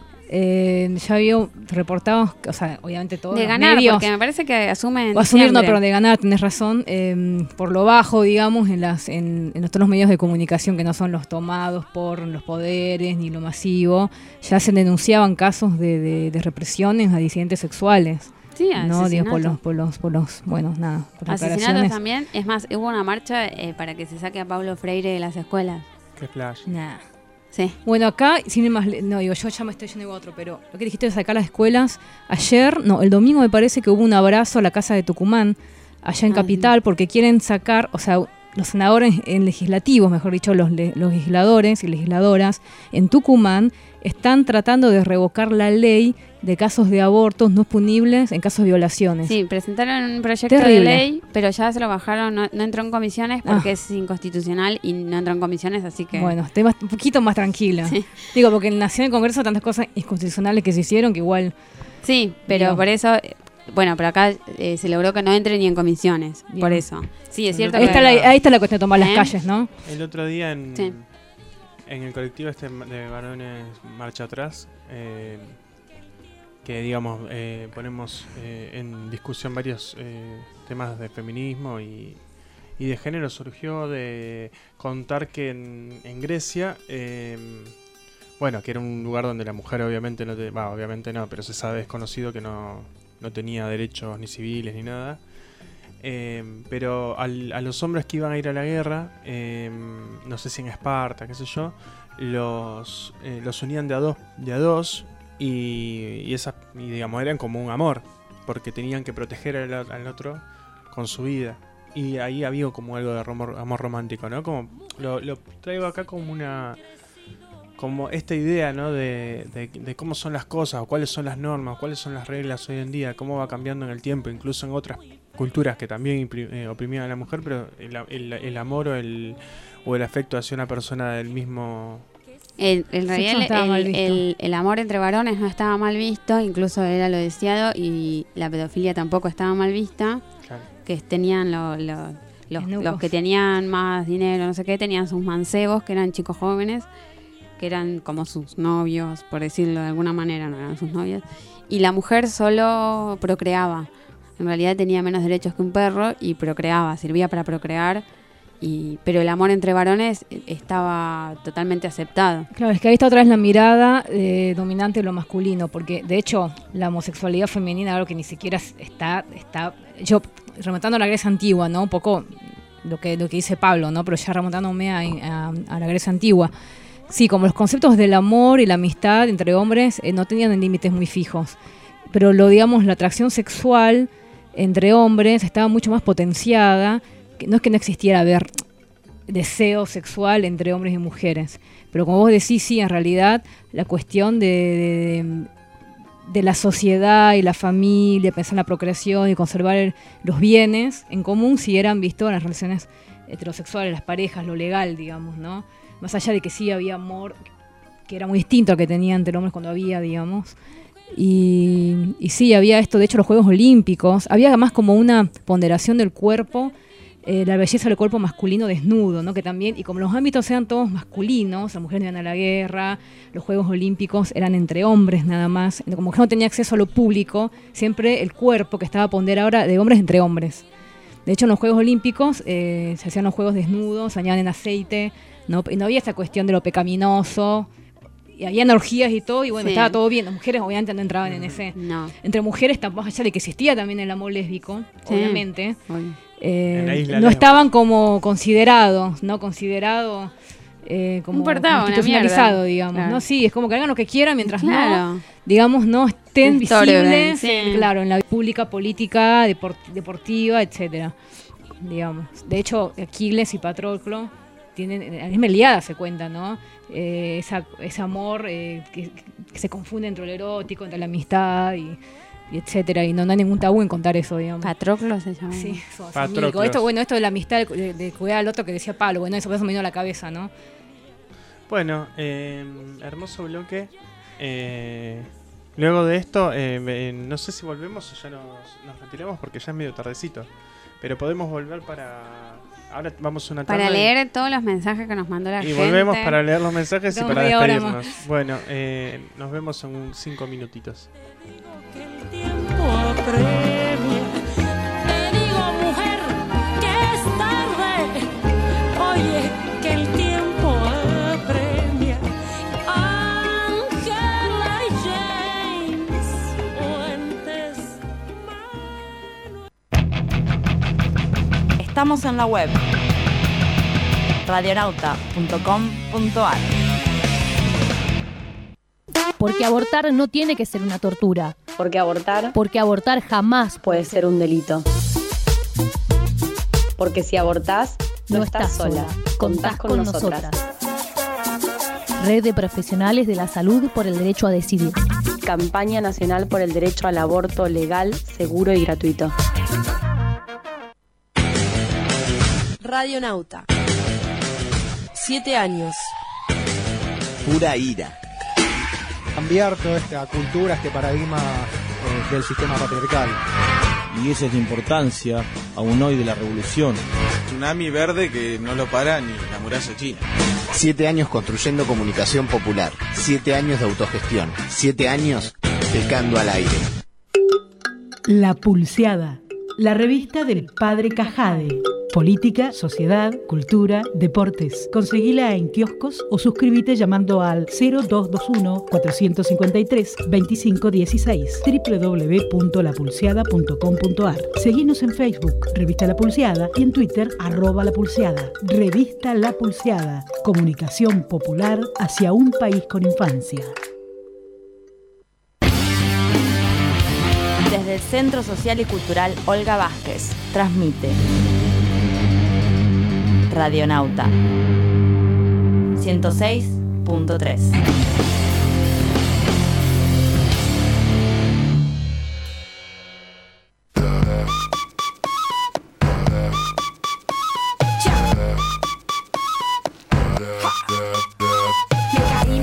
eh, ya había reportados, o sea, obviamente todos De los ganar, medios, porque me parece que asumen. o asumir, no, siempre. pero de ganar, tenés razón, eh, por lo bajo, digamos, en las en, en los- todos los medios de comunicación que no son los tomados por los poderes ni lo masivo, ya se denunciaban casos de, de, de represiones a disidentes sexuales. Sí, No, digo, por asesinato. los, por los, por los, bueno, nada, por las Asesinatos declaraciones. también. Es más, hubo una marcha eh, para que se saque a Pablo Freire de las escuelas. Qué flash. Nah. Sí. Bueno, acá, sin ir más, le- no digo, yo ya me estoy yendo a otro, pero lo que dijiste de sacar las escuelas, ayer, no, el domingo me parece que hubo un abrazo a la Casa de Tucumán, allá en Ah, Capital, porque quieren sacar, o sea, los senadores en legislativos, mejor dicho, los, le- los legisladores y legisladoras en Tucumán están tratando de revocar la ley de casos de abortos no punibles en casos de violaciones. Sí, presentaron un proyecto Terrible. de ley, pero ya se lo bajaron, no, no entró en comisiones porque Ah. es inconstitucional y no entró en comisiones, así que... Bueno, estoy más- un poquito más tranquila. Sí. Digo, porque nació en el Congreso tantas cosas inconstitucionales que se hicieron que igual... Sí, pero Digo. por eso... eh, Bueno, pero acá eh, se logró que no entre ni en comisiones, Bien. por eso. Sí, es cierto Ahí que... está, la, ahí está la cuestión de tomar las ¿Eh? calles, ¿no? El otro día en, Sí. en el colectivo este de varones Marcha Atrás, eh, que digamos eh, ponemos eh, en discusión varios eh, temas de feminismo y, y de género, surgió de contar que en, en Grecia, eh, bueno, que era un lugar donde la mujer obviamente no, te, bah, obviamente no, pero se sabe, es conocido que no, no tenía derechos ni civiles ni nada. Eh, pero al- a los hombres que iban a ir a la guerra, eh, no sé si en Esparta, qué sé yo, los, eh, los unían de a dos, de a dos y, y, esa, y digamos eran como un amor, porque tenían que proteger al, al otro con su vida. Y ahí había como algo de amor, amor romántico, ¿no? Como lo, lo traigo acá como una... como esta idea, ¿no? De, de, de cómo son las cosas, o cuáles son las normas, cuáles son las reglas hoy en día, cómo va cambiando en el tiempo, incluso en otras culturas que también impri- eh, oprimían a la mujer, pero el, el, el amor o el, o el afecto hacia una persona del mismo El- en Sexo realidad no estaba el, mal visto. el- el amor entre varones no estaba mal visto, incluso era lo deseado, y la pedofilia tampoco estaba mal vista, Claro. que tenían lo- lo- los, Eunucos. los que tenían más dinero, no sé qué, tenían sus mancebos, que eran chicos jóvenes, que eran como sus novios, por decirlo de alguna manera, no eran sus novios, y la mujer solo procreaba. En realidad tenía menos derechos que un perro y procreaba, servía para procrear, y, pero el amor entre varones eh, estaba totalmente aceptado. Claro, es que ahí está otra vez la mirada eh, dominante de lo masculino, porque de hecho la homosexualidad femenina, algo que ni siquiera está, está yo remontando a la Grecia antigua, ¿no? Un poco lo que, lo que dice Pablo, ¿no? Pero ya remontándome a, a, a la Grecia antigua. Sí, como los conceptos del amor y la amistad entre hombres eh, no tenían límites muy fijos, pero lo digamos la atracción sexual entre hombres estaba mucho más potenciada. Que no es que no existiera ver deseo sexual entre hombres y mujeres, pero como vos decís, sí, en realidad la cuestión de, de, de la sociedad y la familia, pensar en la procreación y conservar el- los bienes en común, sí eran vistos en las relaciones heterosexuales, las parejas, lo legal, digamos, ¿no? Más allá de que sí había amor, que era muy distinto al que tenía entre hombres cuando había, digamos. Y, y sí, había esto, de hecho los Juegos Olímpicos, había además como una ponderación del cuerpo, eh, la belleza del cuerpo masculino desnudo, ¿no? Que también, y como los ámbitos eran todos masculinos, las mujeres iban a la guerra, los Juegos Olímpicos eran entre hombres nada más, como que no tenía acceso a lo público, siempre el cuerpo que estaba ponderado era de hombres entre hombres. De hecho, en los Juegos Olímpicos eh, se hacían los juegos desnudos, se bañaban en aceite, ¿no? Y no había esta cuestión de lo pecaminoso, y había orgías y todo, y bueno, Sí. estaba todo bien. Las mujeres obviamente no entraban en ese... No. Entre mujeres, más allá de que existía también el amor lésbico, Sí. obviamente, Obvio. eh, En la isla no Lesbos. estaban como considerados, ¿no? Considerados eh, como importaba una institucionalizado, mierda. digamos, Claro. ¿no? Sí, es como que hagan lo que quieran mientras no, Claro. digamos, no estén Estorben, visibles, sí. claro, en la vida pública, política, depor- deportiva, etcétera, digamos. De hecho, Aquiles y Patroclo tienen, en la misma Ilíada se cuenta, ¿no? Eh, esa, ese amor eh, que, que se confunde entre lo erótico, entre la amistad y, y etcétera, y no, no hay ningún tabú en contar eso, digamos. Patroclo se llama. Sí, sos Patroclos. amigo. Esto, bueno, esto de la amistad, de, de cuidar al otro que decía Pablo, bueno, eso, eso me vino a la cabeza, ¿no? Bueno, eh, hermoso bloque. Eh, luego de esto, eh, eh, no sé si volvemos o ya nos, nos retiramos porque ya es medio tardecito. Pero podemos volver para... Ahora vamos a una Para tanda y- leer todos los mensajes que nos mandó la y, gente. volvemos para leer los mensajes y Estamos para media hora despedirnos. Bueno, eh, nos vemos en un cinco minutitos. Que el tiempo apremia. Te digo, mujer, que es tarde. Oye, que el tiempo apremia. Ángela y James Fuentes. Estamos en la web radionauta punto com punto ar. Porque abortar no tiene que ser una tortura. Porque abortar Porque abortar jamás puede ser un delito. Porque si abortás, no, estás sola. Contás con, nosotras. Red de Profesionales de la Salud por el Derecho a Decidir. Campaña Nacional por el Derecho al Aborto Legal, Seguro y Gratuito. Radionauta. Siete años. Pura ira. Cambiar toda esta cultura, este paradigma eh, del sistema patriarcal. Y esa es la importancia, aún hoy, de la revolución. Tsunami verde que no lo para ni la muralla china. Siete años construyendo comunicación popular. Siete años de autogestión. Siete años pecando al aire. La Pulseada, la revista del Padre Cajade. Política, sociedad, cultura, deportes. Conseguila en kioscos o suscríbete llamando al cero dos dos uno, cuatro cinco tres, dos cinco uno seis doble u doble u doble u punto la pulseada punto com punto ar. Seguinos en Facebook, Revista La Pulseada, y en Twitter, arroba La Pulseada. Revista La Pulseada, comunicación popular hacia un país con infancia. Desde el Centro Social y Cultural Olga Vázquez, transmite Radionauta ciento seis punto tres. Me caí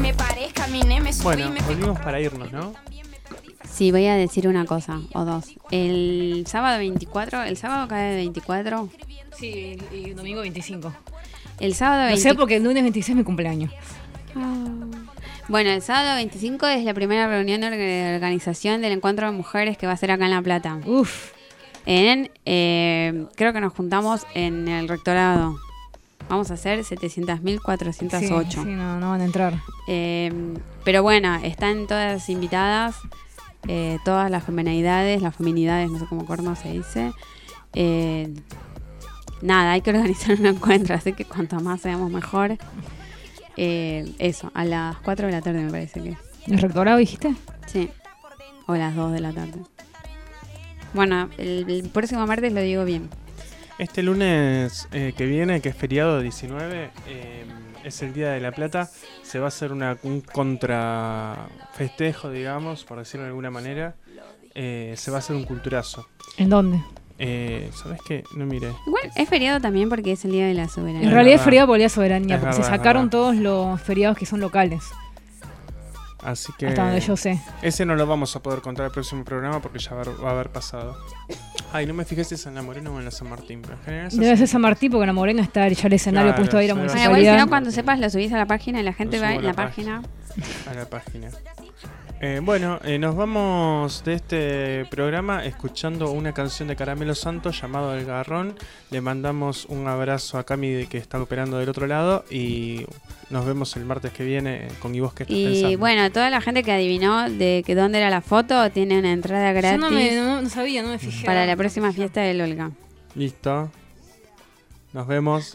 Bueno, volvimos para irnos, ¿no? Sí, voy a decir una cosa, o dos. El sábado veinticuatro, ¿el sábado cae veinticuatro? Sí, y domingo veinticinco. El sábado No veinticuatro. sé porque el lunes veintiséis es mi cumpleaños. Ah. Bueno, el sábado veinticinco es la primera reunión de organización del encuentro de mujeres que va a ser acá en La Plata. Uf. En, eh, creo que nos juntamos en el rectorado. Vamos a hacer setecientos mil cuatrocientos ocho. Sí, sí, no, no van a entrar. Eh, pero bueno, están todas invitadas, eh, todas las feminidades, las feminidades, no sé cómo corno se dice. Eh, nada, hay que organizar un encuentro, así que cuanto más seamos mejor. Eh, eso, a las cuatro de la tarde me parece que. ¿El rectorado dijiste? Sí, o las dos de la tarde. Bueno, el, el próximo martes lo digo bien. Este lunes eh, que viene, que es feriado diecinueve, eh, es el Día de la Plata. Se va a hacer una, un contrafestejo, digamos, por decirlo de alguna manera. Eh, se va a hacer un culturazo. ¿En dónde? Eh, ¿Sabes qué? No mire. Igual es feriado también porque es el Día de la Soberanía. En realidad es feriado por el Día de Soberanía, Es porque verdad, se es sacaron verdad. todos los feriados que son locales. Así que Hasta donde yo sé. Ese no lo vamos a poder contar el próximo programa porque ya va, va a haber pasado. Ay, no me fijé si es en la Morena o en la San Martín, pero en general es Debe así. ser San Martín porque en la Morena está ya el escenario Claro, puesto ahí a la sí, Bueno, municipalidad. igual si no, cuando sepas lo subís a la página y la gente Lo va subo en a la la página. A la página. Eh, bueno, eh, nos vamos de este programa escuchando una canción de Caramelo Santos llamado El Garrón. Le mandamos un abrazo a Cami que está operando del otro lado y nos vemos el martes que viene con ¿Y vos qué estás Y pensando? bueno, toda la gente que adivinó de que dónde era la foto tiene una entrada Yo gratis no, me, no, no sabía, no me fijé. para la próxima fiesta del Olga. Listo. Nos vemos.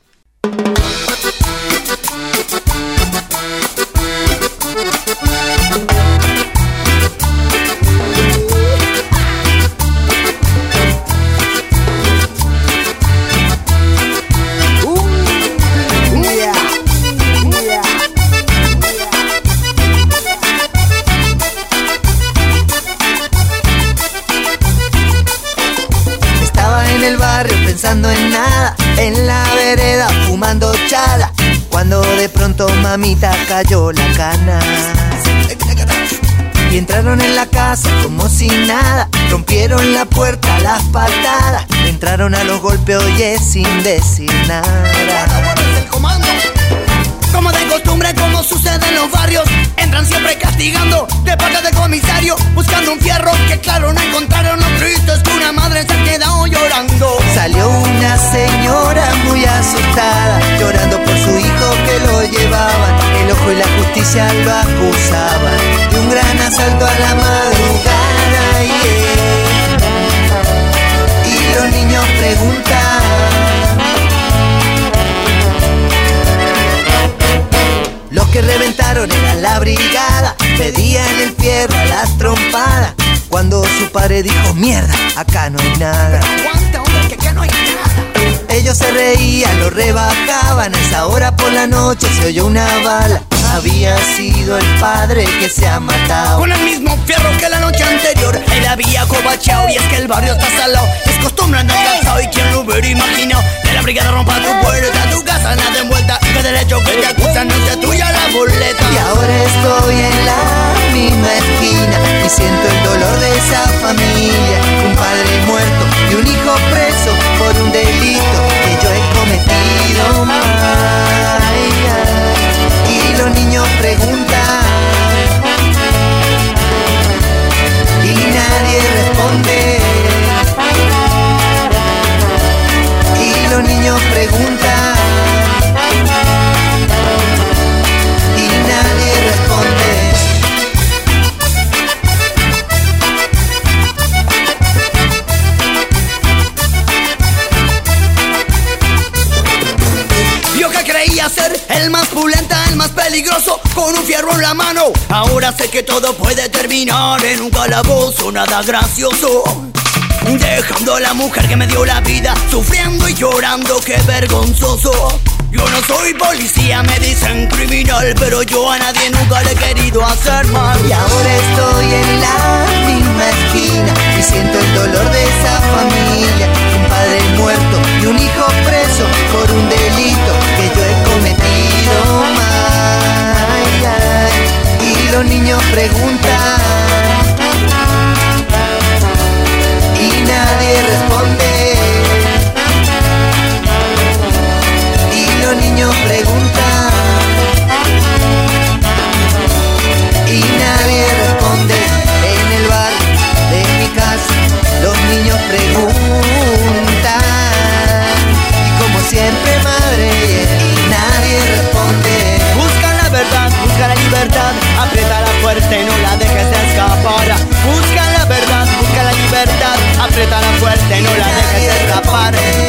Estaba en el barrio pensando en nada, en la vereda fumando chala, cuando de pronto mamita cayó la cana. Y entraron en la casa como si nada, rompieron la puerta a las patadas, entraron a los golpes, oye, sin decir nada. El comando, como de costumbre, como sucede en los barrios, entran siempre castigando de parte del comisario, buscando un fierro que claro no encontraron. Lo triste es que una madre se ha quedado llorando. Salió una señora muy asustada, llorando por su hijo que lo llevaban. El ojo y la justicia lo acusaban de un gran asalto a la madrugada. Yeah. Y los niños preguntan: los que reventaron eran la brigada, pedían el fierro a las trompadas, cuando su padre dijo: mierda, acá no hay nada. Aguanta, hombre, que acá no hay nada. Ellos se reían, lo rebajaban, a esa hora por la noche se oyó una bala. Había sido el padre que se ha matado. Con el mismo fierro que la noche anterior él había cobachado. Y es que el barrio está salado, es costumbre andar calzado. Y quien lo hubiera imaginado, de la brigada rompa tu puerta, tu casa nada envuelta, que del hecho que te acusan no sea tuya la boleta. Y ahora estoy en la misma esquina y siento el dolor de esa familia. Un padre muerto y un hijo preso por un delito que yo he cometido. Ay, ay. Y los niños preguntan y nadie responde. Y los niños preguntan y nadie responde. Yo que creía ser el más pulenta, el más peligroso, con un fierro en la mano, ahora sé que todo puede terminar en un calabozo, nada gracioso. Dejando a la mujer que me dio la vida, sufriendo y llorando, qué vergonzoso. Yo no soy policía, me dicen criminal, pero yo a nadie nunca le he querido hacer mal. Y ahora estoy en la misma esquina y siento el dolor de esa familia. Un padre muerto y un hijo preso por un delito que yo he cometido. Ay, ay. Y los fuerte, no la dejes de escapar. Busca la verdad, busca la libertad, apriétala fuerte, no la dejes de escapar.